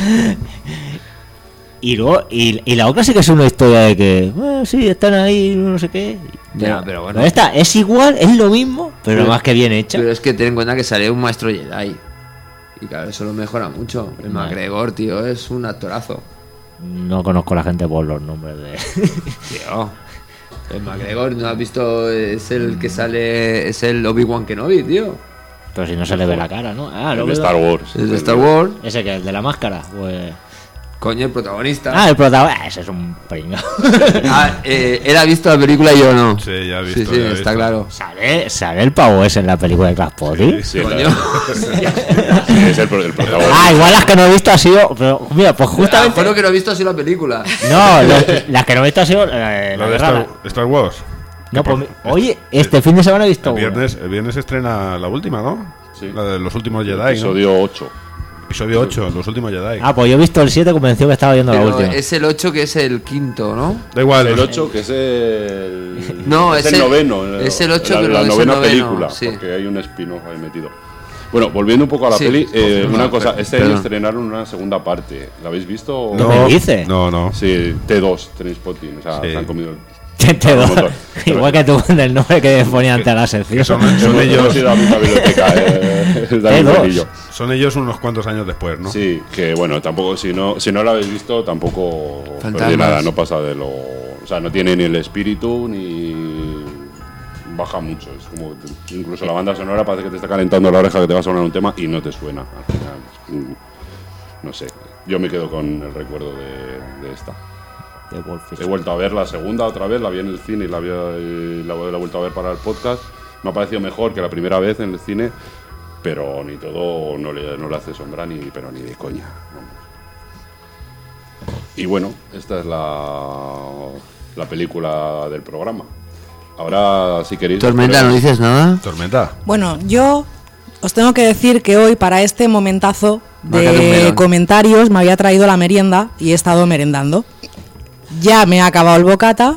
Y luego, y, y la otra sí que es una historia de que, bueno, sí, están ahí, no sé qué. Ya, pero bueno. Esta es igual, es lo mismo, pero, Pero- más que bien hecha. Pero es que ten en cuenta que sale un maestro Jedi. Y claro, eso lo mejora mucho. El Vale. McGregor, tío, es un actorazo. No conozco a la gente por los nombres de. Tío. El McGregor, ¿no has visto? Es el que sale, es el Obi-Wan Kenobi, tío. Pero si no se le ve la cara, ¿no? Ah, El lo de veo. Star Wars. Es de Star Wars. Ese que es de la máscara, pues. Coño, el protagonista. Ah, el protagonista. Ese es un pringao. Ah, eh, él ha visto la película y yo no. Sí, ya he visto. Sí, sí, ya he está visto. claro. ¿Sale, ¿Sale el pavo ese en la película de Transporting? Sí, Coño. la- sí, es el, pro- el protagonista. Ah, igual las que no he visto ha sido. Pero mira, pues Ah, justamente. fue lo que no he visto ha sido la película. No, las, las que no he visto ha sido eh, La la de guerra. Star, Star Wars. No, Que por- pues, mi- oye, este fin de semana he visto El una. viernes, el viernes se estrena la última, ¿no? Sí. La de los últimos Jedi, ¿no? Episodio ocho. Episodio ocho, los últimos Jedi. Ah, pues yo he visto el siete, convenció que estaba viendo la Pero última. es el ocho que es el quinto, ¿no? Da igual. El los- ocho, que es el. No, es es el el- noveno. es el ocho, la, pero la es el novena noveno, película. sí. Porque hay un spin-off ahí metido. Bueno, volviendo un poco a la Sí. peli, eh, Perdón, una cosa, este año perdón. estrenaron una segunda parte. ¿La habéis visto? ¿Qué me dice? No, no. Sí, T dos, Trainspotting. O sea, Sí. se han comido el... Te doy- Un montón. Igual que tú con el nombre que ponía ante la sección. Son, son Hemos- ellos, hemos ido a la misma biblioteca, eh, Dani T dos. Buenillo. son ellos unos cuantos años después, ¿no? Sí, que bueno, tampoco, si no, si no lo habéis visto, tampoco Fantasmas. perdí nada, no pasa de lo. O sea, no tiene ni el espíritu ni. Baja mucho, es como. Incluso la banda sonora parece que te está calentando la oreja que te va a sonar un tema y no te suena al final. Es un- no sé, yo me quedo con el recuerdo de, de esta. De Wolfish. He vuelto a ver la segunda otra vez, la vi en el cine y la, había, y la, la he vuelto a ver para el podcast. Me ha parecido mejor que la primera vez en el cine, pero ni todo no le, no le hace sombra, ni, pero ni de coña. Vamos. Y bueno, esta es la, la película del programa. Ahora, si queréis... Tormenta, ¿no dices nada? Tormenta. Bueno, yo os tengo que decir que hoy, para este momentazo Márcate un de melón. comentarios, me había traído la merienda y he estado merendando. Ya me ha acabado el bocata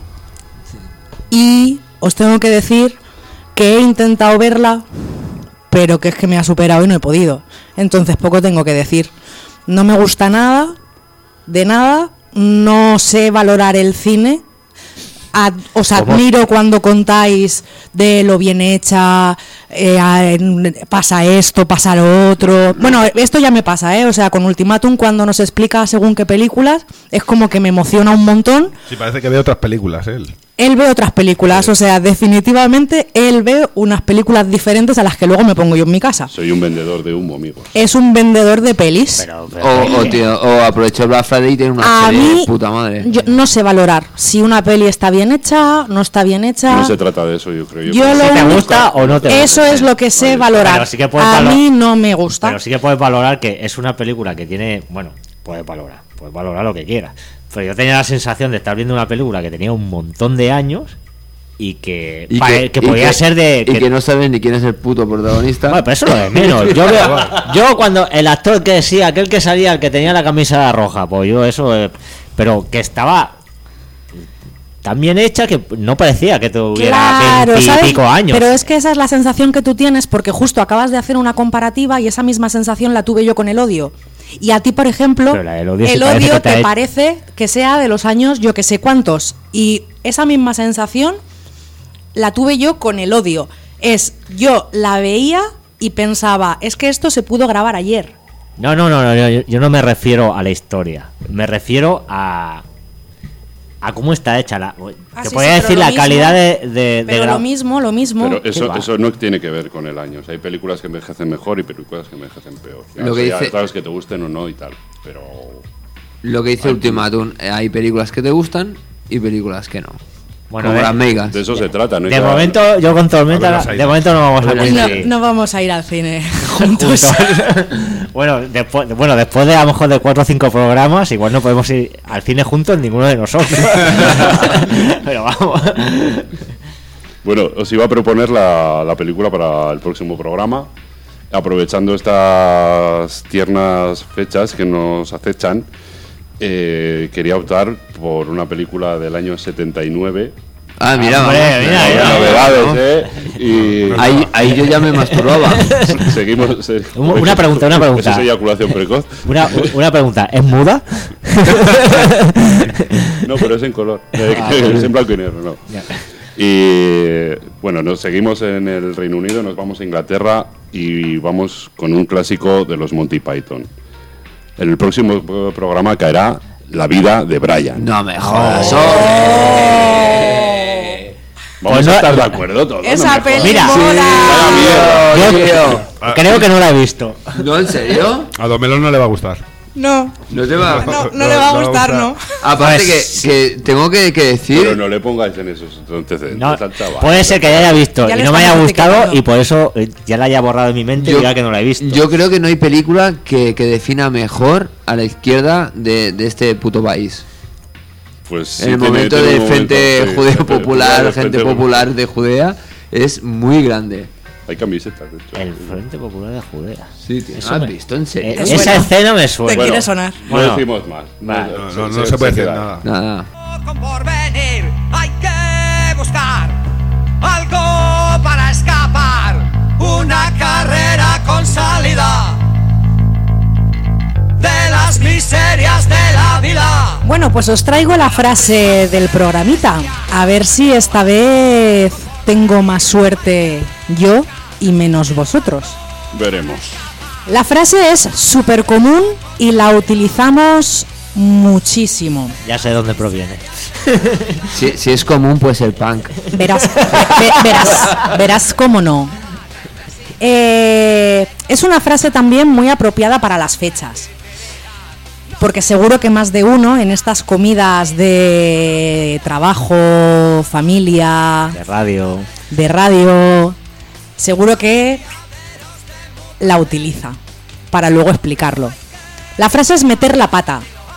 y os tengo que decir que he intentado verla, pero que es que me ha superado y no he podido. Entonces poco tengo que decir. No me gusta nada, de nada, no sé valorar el cine. Ad- os ¿Cómo? admiro cuando contáis de lo bien hecha, eh, a- en- pasa esto, pasa lo otro. Bueno, esto ya me pasa, ¿eh? O sea, con Ultimátum, cuando nos explica según qué películas, es como que me emociona un montón. Sí, parece que ve otras películas él. Él ve otras películas, o sea, definitivamente él ve unas películas diferentes a las que luego me pongo yo en mi casa. Soy un vendedor de humo, amigos. Es un vendedor de pelis. Pero, pero- O, o, tío, o aprovecho el Black Friday y tiene una A serie mí, de puta madre. yo no sé valorar si una peli está bien hecha, no está bien hecha. No se trata de eso, yo creo. Yo creo lo que- ¿te único- gusta o no te gusta? Eso es lo que sé Vale. valorar. Pero sí que puedes a valor- mí no me gusta. Pero sí que puedes valorar que es una película que tiene. Bueno, puedes valorar. Puedes valorar lo que quieras. Pero yo tenía la sensación de estar viendo una película que tenía un montón de años y que, Y pare- que y podía que- ser de. Y que- que no sabes ni quién es el puto protagonista. Bueno, pero eso lo de menos. Yo veo, yo cuando el actor que sí, aquel que salía, el que tenía la camisa roja, pues yo eso, eh, pero que estaba tan bien hecha que no parecía que tuviera Claro, veinte y ¿sabes? pico años. Pero es que esa es la sensación que tú tienes porque justo acabas de hacer una comparativa y esa misma sensación la tuve yo con el odio. Y a ti, por ejemplo, Pero la del odio sí el parece odio que te te, ha hecho- parece que sea de los años yo que sé cuántos. Y esa misma sensación la tuve yo con el odio. Es, yo la veía y pensaba, es que esto se pudo grabar ayer. No, no, no, no, yo, yo no me refiero a la historia. Me refiero a a cómo está hecha la. Ah, te sí, podría sí, decir pero la lo mismo- calidad de, de, de Pero gra- lo mismo, lo mismo. Pero eso, va? eso no tiene que ver con el año. O sea, hay películas que envejecen mejor y películas que envejecen peor. Ya, Lo que eso ya dice- sabes que te gusten o no y tal. Pero Lo que dice Ultimatum, eh, hay películas que te gustan y películas que no. Bueno, Como de- las megas. de eso se trata. ¿no? de Y cada- momento, yo con A Tormenta, ver, las de momento no vamos a A ver, no, coincidir. no vamos a ir al cine juntos. bueno, después, bueno, después de a lo mejor de cuatro o cinco programas, igual no podemos ir al cine juntos ninguno de nosotros. Pero vamos. Bueno, os iba a proponer la, la película para el próximo programa. Aprovechando estas tiernas fechas que nos acechan, eh, quería optar por una película del año setenta y nueve. Ah, mira, Hombre, vamos. mira, Con mira. novedades, ¿eh? Y Ahí, ahí yo ya me masturbaba. seguimos. se- Una pregunta, una pregunta. ¿Eso es eyaculación precoz? Una, una pregunta, ¿es muda? No, pero es en color. Eh, Ah, es en blanco y negro, no. Ya. Y bueno, nos seguimos en el Reino Unido, nos vamos a Inglaterra y vamos con un clásico de los Monty Python. En el próximo eh, programa caerá La vida de Brian. No me jodas. Vamos Pues a no- estar de acuerdo todos. Esa no me jodas. peli Mira, mola. Vaya mierda. Yo Ah. creo que no la he visto. ¿No, en serio? A Don Melón no le va a gustar. No, No te va. no, no No, le va a no gustar, gusta. ¿no? Aparte Pues- que, que tengo que, que decir. Pero no le pongáis en esos antecedentes No, al chaval. puede ser que ya haya visto Ya y le no me haya estamos gustado etiquetando. y por eso eh, ya la haya borrado de mi mente y diga que no la he visto. Yo creo que no hay película que, que defina mejor a la izquierda de, de este puto país. Pues sí, en el tiene- momento tiene de un Frente momento, sí, Judeo Frente Popular, Popular, Gente Frente Popular de Judea, es muy grande. Hay camisetas, de hecho. El Frente Popular de Judea. Sí, tío. Eso ¿No has me- visto? ¿En serio? Eh, ¿Te esa suena? escena me suena. Te quiere sonar. No Bueno. decimos más. Vale. No, no, no se puede decir nada. Nada. Con porvenir hay que buscar algo para escapar, una carrera con salida de las miserias de la vida. Bueno, pues os traigo la frase del programita. A ver si esta vez tengo más suerte yo y menos vosotros. Veremos. La frase es súper común y la utilizamos muchísimo. Ya sé dónde proviene. Si, si es común, pues el punk. Verás, ve- verás, verás cómo no. Eh, es una frase también muy apropiada para las fechas. Porque seguro que más de uno en estas comidas de trabajo, familia, De radio. de radio, seguro que la utiliza para luego explicarlo. La frase es meter la pata.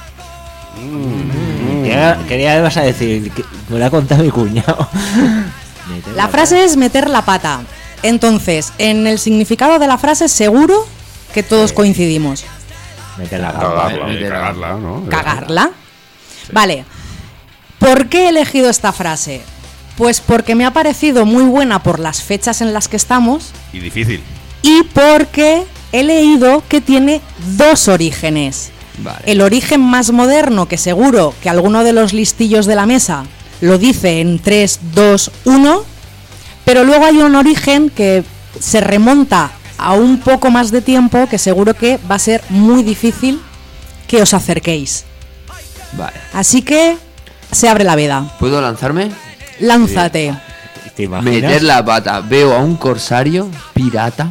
Quería, quería ibas a decir, que me lo ha contado mi cuñado. Meter La frase es meter la pata. Entonces, en el significado de la frase seguro que todos coincidimos. Meter la gamba. Cagarla, Meter- cagarla, ¿no? Cagarla. Vale. ¿Por qué he elegido esta frase? Pues porque me ha parecido muy buena por las fechas en las que estamos Y difícil. y porque he leído que tiene dos orígenes. Vale. El origen más moderno, que seguro que alguno de los listillos de la mesa lo dice en tres, dos, uno, pero luego hay un origen que se remonta a un poco más de tiempo que seguro que va a ser muy difícil que os acerquéis. Vale. Así que se abre la veda. ¿Puedo lanzarme? Lánzate. ¿Te imaginas? Meter la pata. Veo a un corsario pirata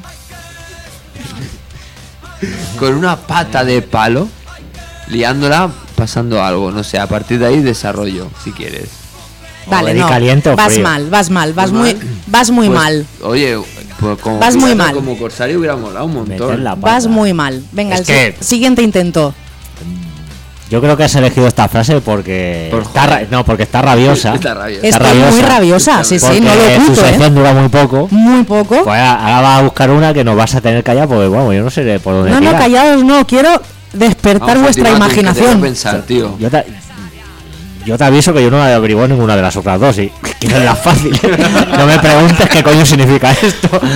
con una pata de palo liándola, pasando algo. No sé, a partir de ahí desarrollo, si quieres. Vale, Joder, ¿y no. caliente o Vas frío? mal, vas mal, vas ¿Vas muy, mal? vas muy Pues, mal. Oye, pues como Vas muy pirata, mal. Como corsario hubiera molado un Meter montón. la Vas pata. muy mal. Venga, Es el que- si- siguiente intento. Yo creo que has elegido esta frase porque Por está ra- joder. no, porque está rabiosa. Está rabiosa. Está Estoy muy rabiosa. rabiosa, sí, sí, Porque no lo su oculto, sección ¿eh? dura muy poco. Muy poco. Pues ahora ahora vas a buscar una que nos vas a tener callado porque vamos, yo no sé por dónde No, no, tirar. callados, no, quiero despertar Vamos, vuestra ultimátum, que te voy a imaginación. pensar, tío. Yo te, yo te aviso que yo no averiguo ninguna de las otras dos y que no es la fácil. No me preguntes qué coño significa esto. No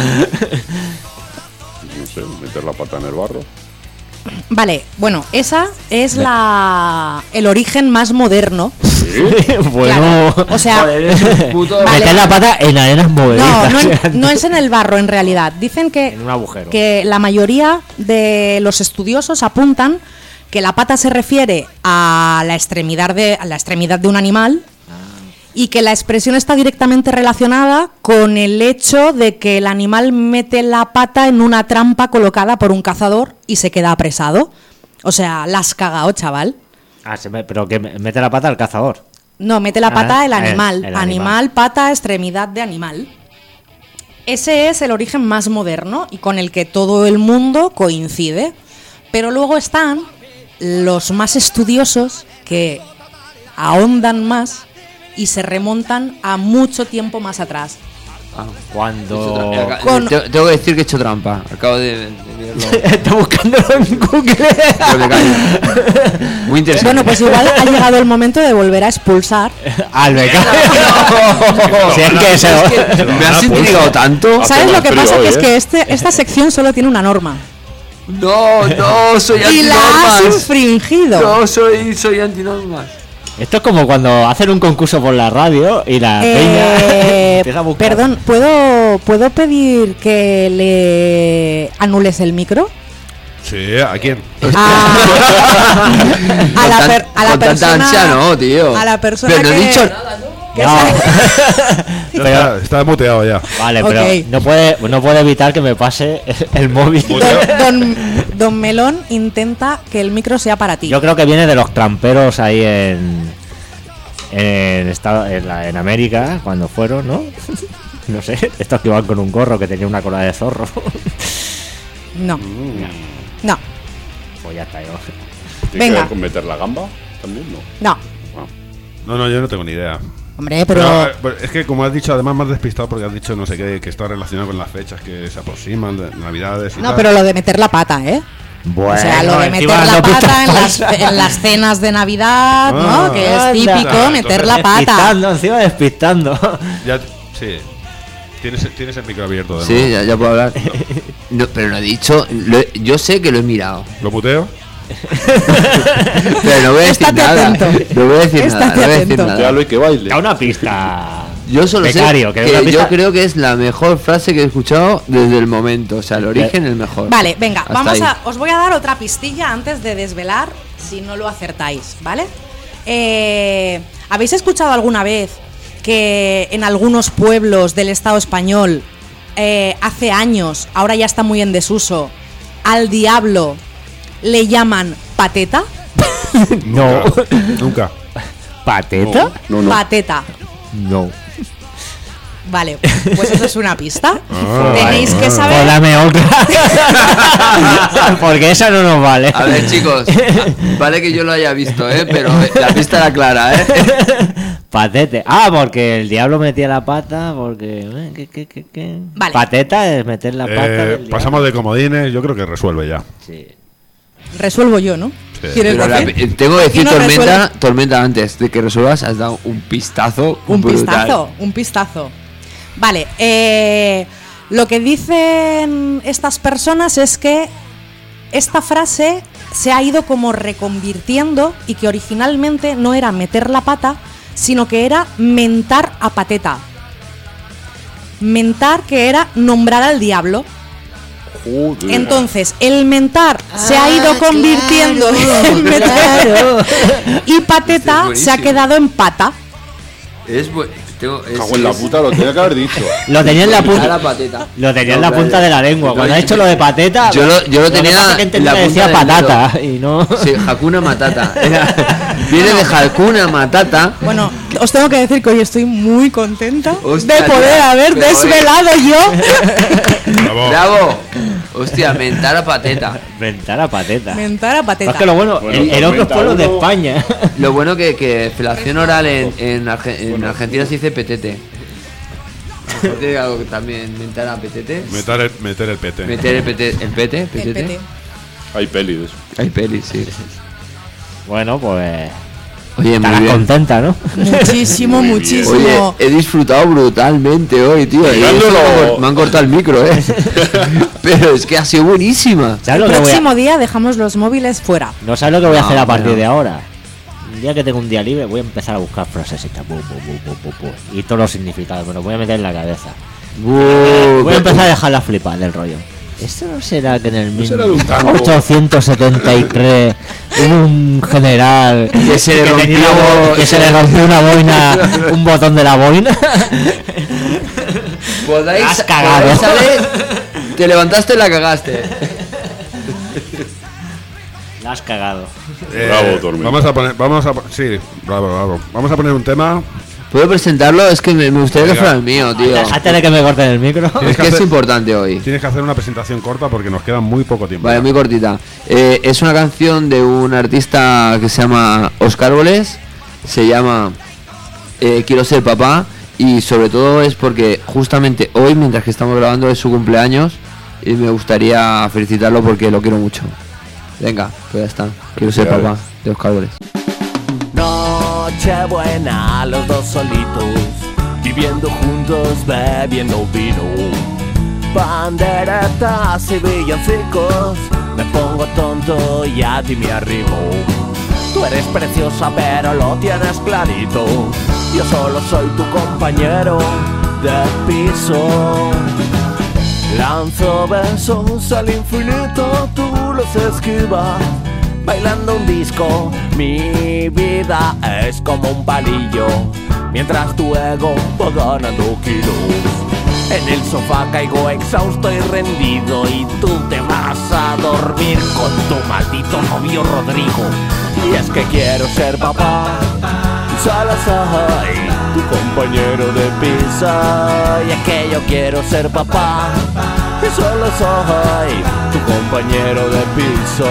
sé, meter la pata en el barro. Vale, bueno, esa es la el origen más moderno. Bueno, Claro, o sea, Joder, eres un puto- Vale. meter la pata en arenas no, movedizas. no, en- no es en el barro en realidad. Dicen que, En un agujero. que la mayoría de los estudiosos apuntan que la pata se refiere a la extremidad de, a la extremidad de un animal y que la expresión está directamente relacionada con el hecho de que el animal mete la pata en una trampa colocada por un cazador y se queda apresado. O sea, la has cagao, chaval. Ah, se me- pero que me- mete la pata al cazador. No, mete la pata Ah, el el- animal. el animal. animal, pata, extremidad de animal. Ese es el origen más moderno y con el que todo el mundo coincide. Pero luego están los más estudiosos que ahondan más y se remontan a mucho tiempo más atrás. Ah, Cuando... he hecho trampa. Con- Tengo, tengo que decir que he hecho trampa. Acabo de, de verlo. Está buscándolo en Google. Doble caña. Muy interesante. Bueno, pues igual ha llegado el momento de volver a expulsar. Al becario. Si es que se... Es que me has intrigado tanto. ¿Sabes Hace lo que frío pasa? hoy, Que es ¿eh? que este, esta sección solo tiene una norma. No, no, soy Y la has antinormas. infringido. No, soy, soy antinormas. Esto es como cuando hacen un concurso por la radio y la Eh, peña empieza a buscar. perdón, ¿puedo, ¿puedo pedir que le anules el micro? Sí, ¿a quién? A, a la, Con tan- per- a la con tanta persona. ansia no, tío. A la persona Pero no he que- dicho nada, ¿no? que No. se- Pero- Está, está muteado ya. Vale, Ok. pero no puede, no puede evitar que me pase el móvil. don, don Melón intenta que el micro sea para ti. Yo creo que viene de los tramperos ahí en en, Estado- en, la- en América cuando fueron, ¿no? No sé, estos que iban con un gorro que tenía una cola de zorro. No. No, Pues ya está yo. ¿Tiene Venga. que ver con meter la gamba? También no. no. Ah. No, no, yo no tengo ni idea. Hombre, Pero, pero. eh, pues, es que como has dicho, además más despistado porque has dicho no sé qué, que está relacionado con las fechas que se aproximan, de Navidades y No, tal. pero lo de meter la pata, ¿eh? Bueno, o sea, lo de meter encima la no pata pistas en las, falsas. en las cenas de Navidad, Ah, ¿no? Que es anda. típico Ah, meter entonces la pata. Despistando, encima despistando. Ya, sí. Tienes, tienes el micro abierto de Sí, nuevo. ya, ya puedo hablar. No, pero no he dicho. Lo he- yo sé que lo he mirado. ¿Lo puteo? Pero no voy a decir Estate nada. atento. No voy a decir Estate nada. No voy a decir atento. nada. Déjalo y que baile. Da una pista. Yo solo Becario, sé que que, una pista- yo creo que es la mejor frase que he escuchado desde el momento. O sea, el origen el mejor. Vale, venga, Hasta vamos ahí. a. Os voy a dar otra pistilla antes de desvelar si no lo acertáis, ¿vale? Eh, ¿Habéis escuchado alguna vez que en algunos pueblos del Estado español, eh, hace años, ahora ya está muy en desuso, al diablo le llaman pateta? No. Nunca. ¿Pateta? No, no. Pateta. No. Vale, pues eso es una pista. Ah, Tenéis que Pues saber. dame otra. Porque esa no nos vale. A ver, chicos, vale que yo lo haya visto, ¿eh? Pero la pista era clara, ¿eh? Patete. Ah, porque el diablo metía la pata. Porque. eh, ¿qué, qué, qué, qué? Vale. Pateta es meter la pata. Eh, del pasamos de comodines, yo creo que resuelve ya. diablo. Sí. Resuelvo yo, ¿no? Sí. ¿Quieres Pero la- decir? tengo que Aquí decir, no Tormenta, resuelve. Tormenta, antes de que resuelvas, has dado un pistazo. Un brutal. pistazo, un pistazo. Vale, eh, lo que dicen estas personas es que esta frase se ha ido como reconvirtiendo y que originalmente no era meter la pata, sino que era mentar a pateta. Mentar, que era nombrar al diablo. Joder. Entonces, el mentar se ha ido convirtiendo en meter y pateta Este es se ha buenísimo. quedado en pata. Es bu- tengo- es- Cago en la es- puta, lo tenía que haber dicho. Lo tenía en la a punta. la pateta. Lo tenía en No, la punta claro. de la lengua. Cuando ha hecho lo de pateta. Yo lo- yo lo que tenía pasa es que en entendía la que punta decía del dedo. patata. Y no. Sí, Hakuna Matata. Era- viene de Hakuna Matata. Bueno, os tengo que decir que hoy estoy muy contenta Hostia, de poder tía, haber pero, desvelado yo Bravo. Bravo. Hostia, mentar a pateta. Mentar a pateta. mentar a Es pateta. que lo bueno, Bueno, en, en otros Tormenta pueblos de uno. España. Lo bueno que, que felación oral en, en, Arge- en Argentina se dice petete. Tiene algo que también mentar a petete. Meter el, meter el pete. Meter el pete, el pete, El petete. pete. Hay peli de eso. Hay pelis, sí. Bueno, pues. Oye, muy Estarás bien. contenta, ¿no? Muchísimo, Muy bien. muchísimo. Oye, he disfrutado brutalmente hoy, tío. Y Mirándolo. eso me han cor- me han cortado el micro, eh. Pero es que ha sido buenísima. ¿Sabes lo El que voy a, próximo día dejamos los móviles fuera. no sabes lo que voy a No, hacer a partir bueno. de ahora? Un día que tengo un día libre, voy a empezar a buscar frasecitas. bu, bu, bu, bu, bu, bu, y todos los significados, me los voy a meter en la cabeza. Uh, Voy a empezar a dejarla flipar del rollo. ¿Esto no será que en el será de un tango? mil ochocientos setenta y tres hubo un general Que se le tenía rompió- una bo- que se le rompió una boina, un botón de la boina? Podáis, Has cagado. podáis saber, te levantaste y la cagaste. La has cagado. Eh, Bravo, Tormenta. Vamos a poner, vamos a, po- sí, bravo, bravo. Vamos a poner un tema. ¿Puedo presentarlo? Es que me, me gustaría que Venga. fuera el mío, tío. Antes de que me corten el micro. Es que es hacer- importante hoy. Tienes que hacer una presentación corta porque nos queda muy poco tiempo. Vale, muy cortita. Eh, es una canción de un artista que se llama Oscar Boles. Se llama eh, Quiero ser papá. Y sobre todo es porque justamente hoy, mientras que estamos grabando, es su cumpleaños. Y me gustaría felicitarlo porque lo quiero mucho. Venga, pues ya está. Quiero ser papá de Oscar Boles. Nochebuena, los dos solitos, viviendo juntos, bebiendo vino. Panderetas y villancicos, me pongo tonto y a ti me arrimo. Tú eres preciosa pero lo tienes clarito, yo solo soy tu compañero de piso. Lanzo besos al infinito, tú los esquivas, bailando un disco. Mi vida es como un palillo, mientras tu ego va ganando kilos. En el sofá caigo exhausto y rendido, y tú te vas a dormir con tu maldito novio Rodrigo. Y es que quiero ser papá, solo soy tu compañero de pizza. Y es que yo quiero ser papá, y solo soy tu compañero de piso.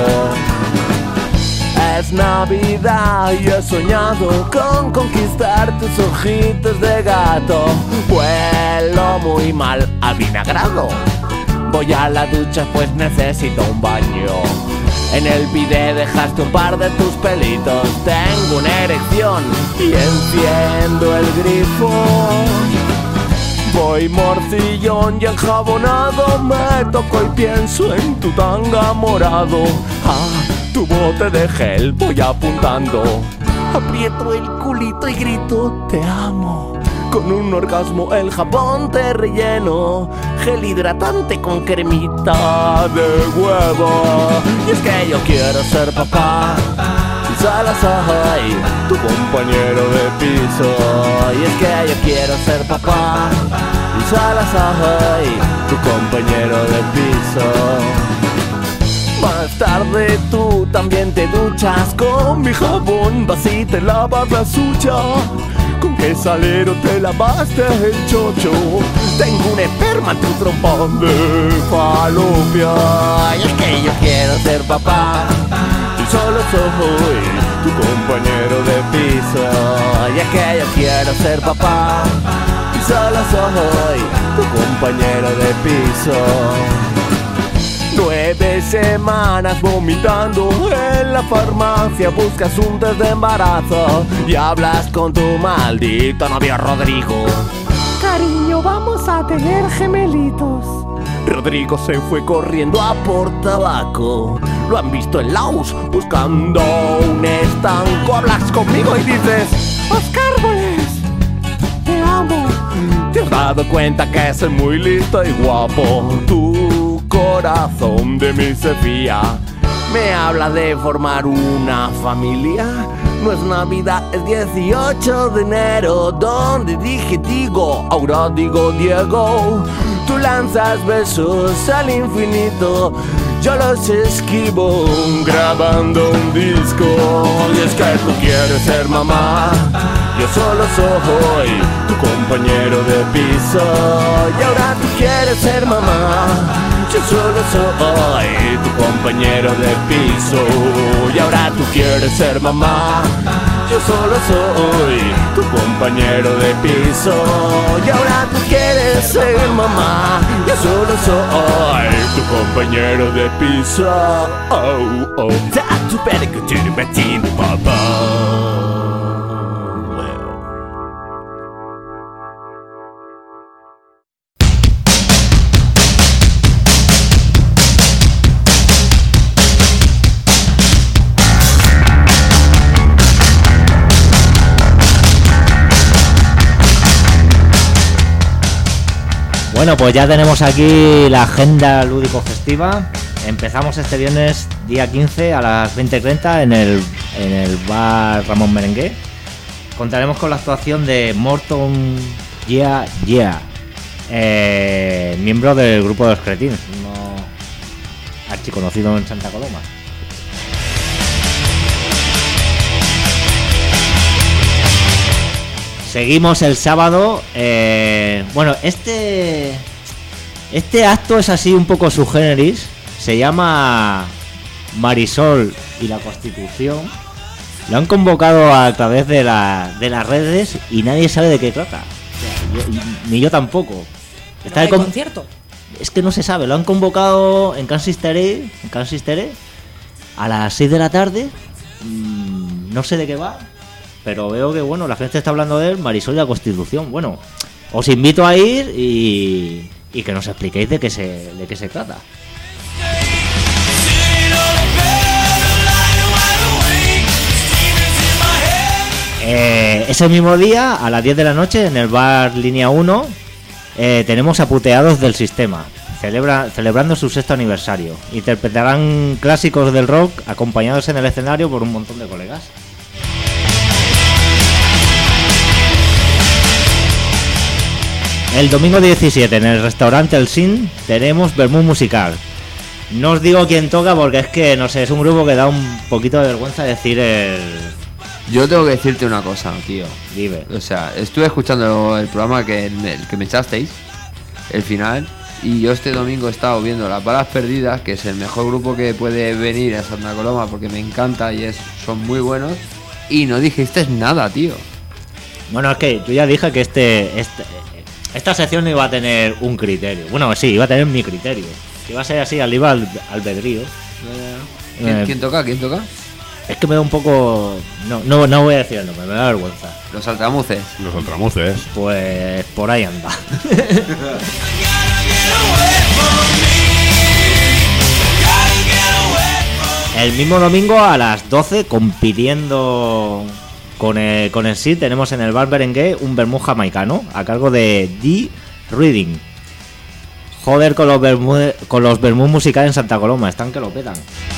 Es Navidad y he soñado con conquistar tus ojitos de gato. Huelo muy mal a vinagrado, voy a la ducha pues necesito un baño. En el bidet dejaste un par de tus pelitos, tengo una erección y enciendo el grifo. Voy soy morcillón y enjabonado, me toco y pienso en tu tanga morado. Ah, tu bote de gel voy apuntando, aprieto el culito y grito te amo. Con un orgasmo el jabón te relleno, gel hidratante con cremita de huevo. Y es que yo quiero ser papá y Salazar, tu compañero de piso. Y es que yo quiero ser papá y Salazar, tu compañero de piso. Más tarde tú también te duchas con mi jabón, vas y te lavas la suya. ¿Con qué salero te lavaste el chocho? Tengo un esperma en tu trompón de falopia. Y es que yo quiero ser papá y solo soy tu compañero de piso. Y es que yo quiero ser papá y solo soy tu compañero de piso. Nueve semanas vomitando en la farmacia, buscas un test de embarazo y hablas con tu maldito novio Rodrigo. Cariño, vamos a tener gemelitos. Rodrigo se fue corriendo a por tabaco. Lo han visto en Laos buscando un estanco. Hablas conmigo y dices: Oscar Boles, te amo. Te has dado cuenta que soy muy listo y guapo. Tú corazón de mi Sofía me habla de formar una familia. No es Navidad, es dieciocho de enero, donde dije digo, ahora digo Diego. Tú lanzas besos al infinito, yo los esquivo grabando un disco. Y es que tú quieres ser mamá, yo solo soy tu compañero de piso. Y ahora tú quieres ser mamá, yo solo soy tu compañero de piso. Y ahora tú quieres ser mamá, yo solo soy tu compañero de piso. Y ahora tú quieres ser mamá, yo solo soy tu compañero de piso. Oh, oh. That's too bad to do my team, papa. Bueno, pues ya tenemos aquí la agenda lúdico-festiva. Empezamos este viernes, día quince, a las veinte treinta en el, en el bar Ramón Merengue. Contaremos con la actuación de Morton Yeah Yeah, eh, miembro del grupo de los Cretins, uno archiconocido en Santa Coloma. Seguimos el sábado. Eh, bueno, este este acto es así un poco sui generis. Se llama Marisol y la Constitución. Lo han convocado a través de, la, de las redes y nadie sabe de qué trata. O sea, yo, ni yo tampoco. Está de con... concierto. Es que no se sabe. Lo han convocado en Kansas City, en Kansas City a las seis de la tarde. Mm, no sé de qué va. Pero veo que, bueno, la gente está hablando de él, Marisol y la Constitución. Bueno, os invito a ir y, y que nos expliquéis de qué se, de qué se trata. Eh, ese mismo día, a las diez de la noche, en el bar Línea uno, eh, tenemos a Puteados del Sistema, celebra, celebrando su sexto aniversario. Interpretarán clásicos del rock, acompañados en el escenario por un montón de colegas. El domingo diecisiete, en el restaurante El Sin, tenemos vermú musical. No os digo quién toca porque es que, no sé, es un grupo que da un poquito de vergüenza decir el... Yo tengo que decirte una cosa, tío. Dime. O sea, estuve escuchando el programa que, el que me echasteis, el final, y yo este domingo he estado viendo Las Balas Perdidas, que es el mejor grupo que puede venir a Santa Coloma porque me encanta y es, son muy buenos, y no dijiste nada, tío. Bueno, es que yo ya dije que este... este Esta sección iba a tener un criterio. Bueno, sí, iba a tener mi criterio. Que iba a ser así, al libre albedrío. ¿Quién, ¿Quién toca? ¿Quién toca? Es que me da un poco... No, no, no voy a decir el nombre, me da vergüenza. Los altramuces. Los altramuces. Pues por ahí anda. El mismo domingo a las doce, compitiendo con el, con el S I D, tenemos en el bar Berenguer un vermú jamaicano a cargo de D. Reading. Joder con los vermú, con los vermú musicales en Santa Coloma, están que lo petan.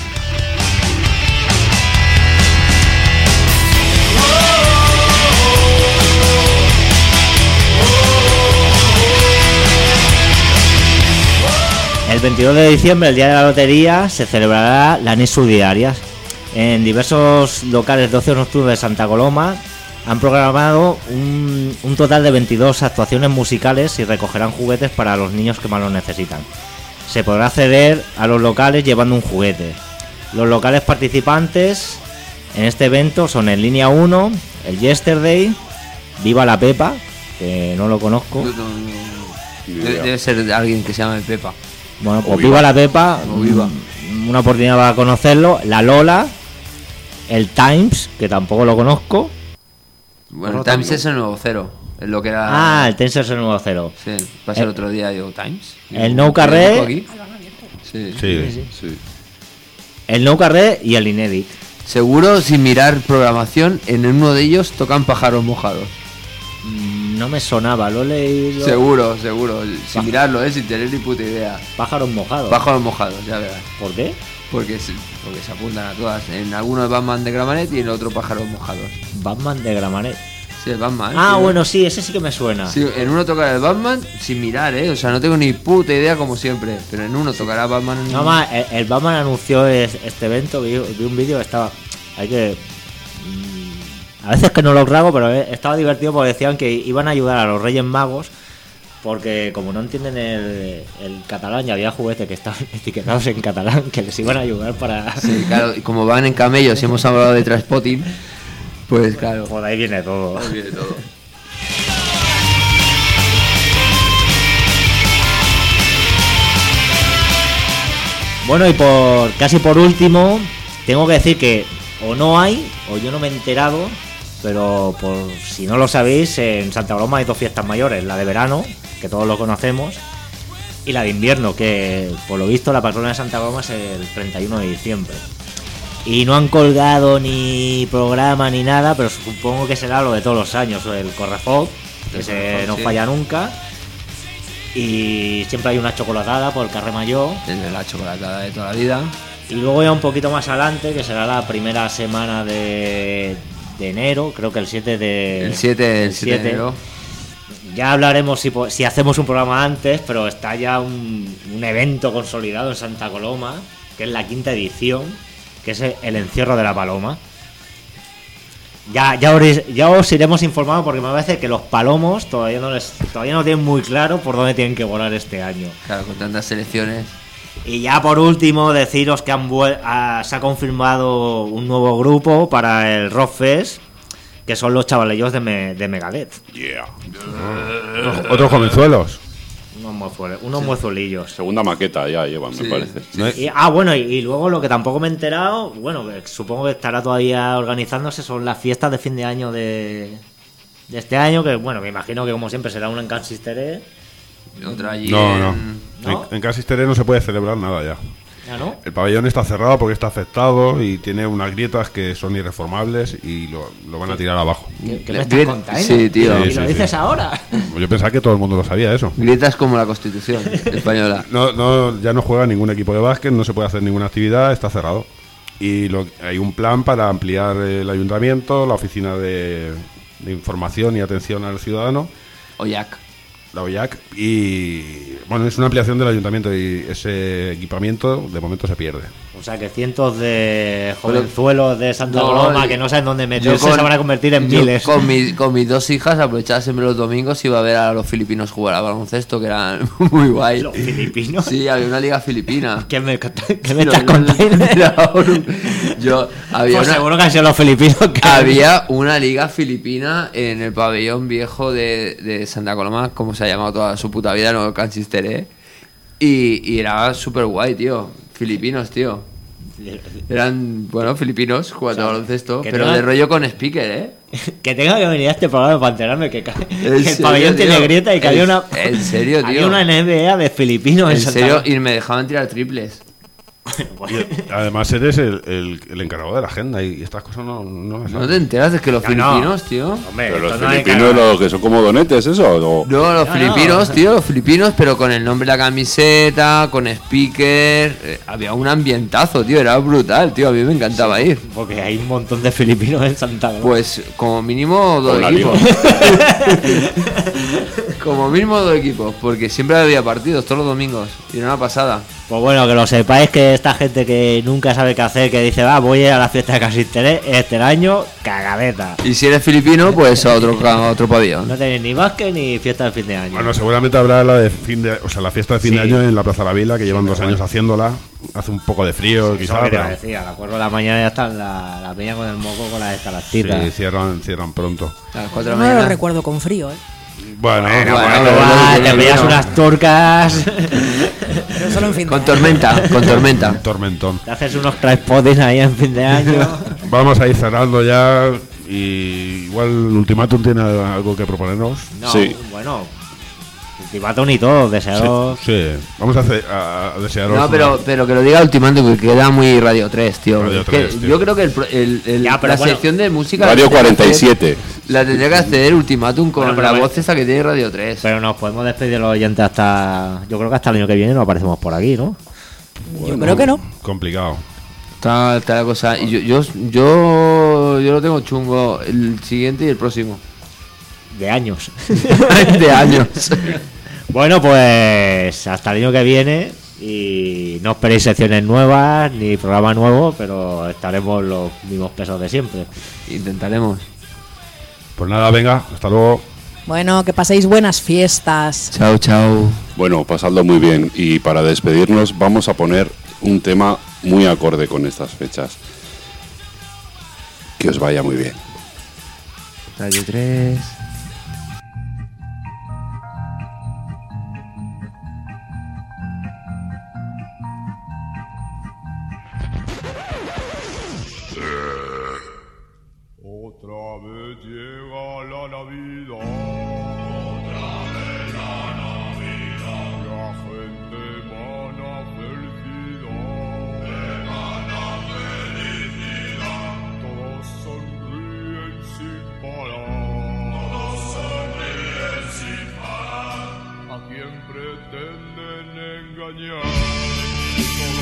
El veintidós de diciembre, el día de la lotería, se celebrará la Nesu Diarias. En diversos locales de ocio nocturno de Santa Coloma han programado un, un total de veintidós actuaciones musicales y recogerán juguetes para los niños que más los necesitan. Se podrá acceder a los locales llevando un juguete. Los locales participantes en este evento son el Línea uno, el Yesterday, Viva la Pepa, que no lo conozco. No, no, no. Debe, debe ser de alguien que se llama el Pepa. Bueno, pues O Viva. Viva la Pepa, O Viva. una oportunidad para conocerlo. La Lola, el Times, que tampoco lo conozco. Bueno, el Times es el nuevo cero. Es lo que era. Ah, el Times es el nuevo cero. Sí, pasé el El- otro día yo, Times. El No Carré, aquí? Sí. Sí. Sí. el No Carré y el Inédit. Seguro, sin mirar programación, en uno de ellos tocan pájaros mojados. Mm, No me sonaba, lo he leído. Seguro, seguro. Sin mirarlo, ¿eh? Sin tener ni puta idea. Pájaros mojados. Pájaros mojados, ya verás. ¿Por qué? Porque se, porque se apuntan a todas. En alguno es Batman de Gramanet y en el otro pájaros mojados. Batman de Gramanet. Sí, el Batman. Ah, sí. bueno, sí, ese sí que me suena. Sí, en uno tocará el Batman sin mirar, ¿eh? O sea, no tengo ni puta idea como siempre. Pero en uno tocará Batman en Nada más, el, el Batman anunció es- este evento, vi, vi un vídeo que estaba... Hay que... mm, A veces que no lo grabo, pero eh, estaba divertido porque decían que iban a ayudar a los Reyes Magos porque como no entienden el, el catalán y había juguetes que estaban etiquetados en catalán que les iban a ayudar para... Sí, claro, y como van en camellos y hemos hablado de transpotting, pues claro. Por ahí viene todo. Ahí viene todo. Bueno, y por casi por último, tengo que decir que o no hay, o yo no me he enterado, pero por si no lo sabéis, en Santa Coloma hay dos fiestas mayores, la de verano, que todos lo conocemos, y la de invierno, que por lo visto la patrona de Santa Coloma es el treinta y uno de diciembre. Y no han colgado ni programa ni nada, pero supongo que será lo de todos los años, el Correfoc, que El se Correfoc, no sí. falla nunca. Y siempre hay una chocolatada por el Carrer Mayor. Desde la chocolatada de toda la vida. Y luego ya un poquito más adelante, que será la primera semana de, de enero, creo que el siete de... El siete, el siete de siete. enero. Ya hablaremos si, po- si hacemos un programa antes, pero está ya un, un evento consolidado en Santa Coloma, que es la quinta edición, que es el encierro de la paloma. Ya, ya, os, ya os iremos informando porque me parece que los palomos todavía no les todavía no tienen muy claro por dónde tienen que volar este año. Claro, con tantas selecciones. Y ya por último deciros que han vuel- ah, se ha confirmado un nuevo grupo para el Rock Fest, que son los chavalillos de, Me- de Megadeth. Yeah. Otros, otros jovenzuelos. Unos mozuelos, unos mozuelillos. Segunda maqueta ya llevan, Sí. me parece. No es- Y, ah, bueno, y, y luego lo que tampoco me he enterado, bueno, que supongo que estará todavía organizándose, son las fiestas de fin de año de, de este año, que bueno, me imagino que como siempre será una en Cansisteré. Otra allí. No, no. en- ¿No? En, en Casisteré no se puede celebrar nada ya. ¿Ya no? El pabellón está cerrado porque está afectado y tiene unas grietas que son irreformables y lo, lo van a tirar abajo. ¿Qué, qué Le- me estás bien- contando? sí, tío. ¿Y Sí, lo sí, dices sí. ahora? Yo pensaba que todo el mundo lo sabía eso. Grietas como la Constitución española. No, no, ya no juega ningún equipo de básquet, no se puede hacer ninguna actividad, está cerrado. Y lo- hay un plan para ampliar el ayuntamiento, la oficina de, de información y atención al ciudadano, Oyac. la O I A C, y bueno, es una ampliación del ayuntamiento y ese equipamiento de momento se pierde. O sea que cientos de jovenzuelos de Santa No, Coloma yo- que no saben dónde Yo meterse con- se van a convertir en yo miles. Con, mi- con mis dos hijas aprovechaba siempre los domingos y iba a ver a los filipinos jugar a baloncesto, que eran muy guay. Los filipinos. Sí, había una liga filipina. ¿Qué me, qué me No, estás no, no, contando? no, Yo había Pues una, seguro que han sido los filipinos que... había una liga filipina en el pabellón viejo de, de Santa Coloma, como se ha llamado toda su puta vida, no Cansisteré. Y, y era súper guay, tío. Filipinos, tío. Eran, bueno, filipinos jugando O sea, baloncesto, que pero tenga- de rollo con speaker, ¿eh? Que tenga que venir a este programa para enterarme que, ca- que el serio, pabellón tío? tiene grieta y que ¿En- había una. en serio, había tío? una N B A de filipinos en, En Santa serio, Marta. y me dejaban tirar triples. Y además eres el, el, el encargado de la agenda y estas cosas no, no las ¿No sabes. te enteras de que los No, no. filipinos, tío? Hombre, Pero los esto no hay filipinos, que- los que son como donetes, ¿eso? O- No, los No, filipinos, no. tío, los filipinos, pero con el nombre de la camiseta, con speaker. eh, había un ambientazo, tío, era brutal, tío. A mí me encantaba ir. Porque hay un montón de filipinos en Santa Marta. Pues como mínimo dos Con la equipos. Como mínimo dos equipos, porque siempre había partidos todos los domingos. Y era una pasada. Pues bueno, que lo sepáis que esta gente que nunca sabe qué hacer, que dice, va, voy a ir a la fiesta de Casi Interés, este año, cagadeta. Y si eres filipino, pues a otro, a otro pabellón. No tenéis ni básquet ni fiesta de fin de año. Bueno, seguramente habrá la de fin de, o sea, la fiesta de fin Sí. de año en la Plaza de la Vila, que llevan dos años haciéndola. Hace un poco de frío, Eso quizá, es lo que te pero iba a decir, a las cuatro de la mañana ya están la, la peña con el moco con las sí, escalactitas. cierran, cierran pronto. A las cuatro Yo de la no lo mañana. recuerdo con frío, ¿eh? Bueno, Bueno, bueno, bueno, bueno, va, bueno, te bueno, pillas bueno. unas turcas, Pero solo en fin de Con año. tormenta, con tormenta. tormentón. te haces unos tripoding ahí en fin de año. Vamos a ir cerrando ya. Y igual el Ultimátum tiene algo que proponernos. No, Sí. bueno, ultimátum y todo, desearos. Sí, vamos a, hacer, a, a desearos. No, una- pero, pero que lo diga Ultimátum, que queda muy Radio tres, tío. Radio Es que tres, tío. yo creo que el, pro- el- el- Ya, pero la bueno. sección de música. la Radio tendría que cuarenta y hacer- siete. La tendría que hacer Ultimátum con Bueno, pero la bueno. voz esa que tiene Radio tres. Pero nos podemos despedir de los oyentes hasta. Yo creo que hasta el año que viene no aparecemos por aquí, ¿no? Yo creo que no. Complicado. Está, está la cosa. Y yo, yo, yo, yo lo tengo chungo el siguiente y el próximo. De años. De años. Bueno, pues hasta el año que viene. Y no esperéis secciones nuevas ni programa nuevo, pero estaremos los mismos pesos de siempre. Intentaremos. Pues nada, venga, hasta luego. Bueno, que paséis buenas fiestas. Chao, chao. Bueno, pasadlo muy bien. Y para despedirnos vamos a poner un tema muy acorde con estas fechas. Que os vaya muy bien. Radio tres. Otra vez llega la Navidad. Otra vez la Navidad. La gente emana felicidad. Emana felicidad. Todos sonríen sin parar. Todos sonríen sin parar. A quien pretenden engañar.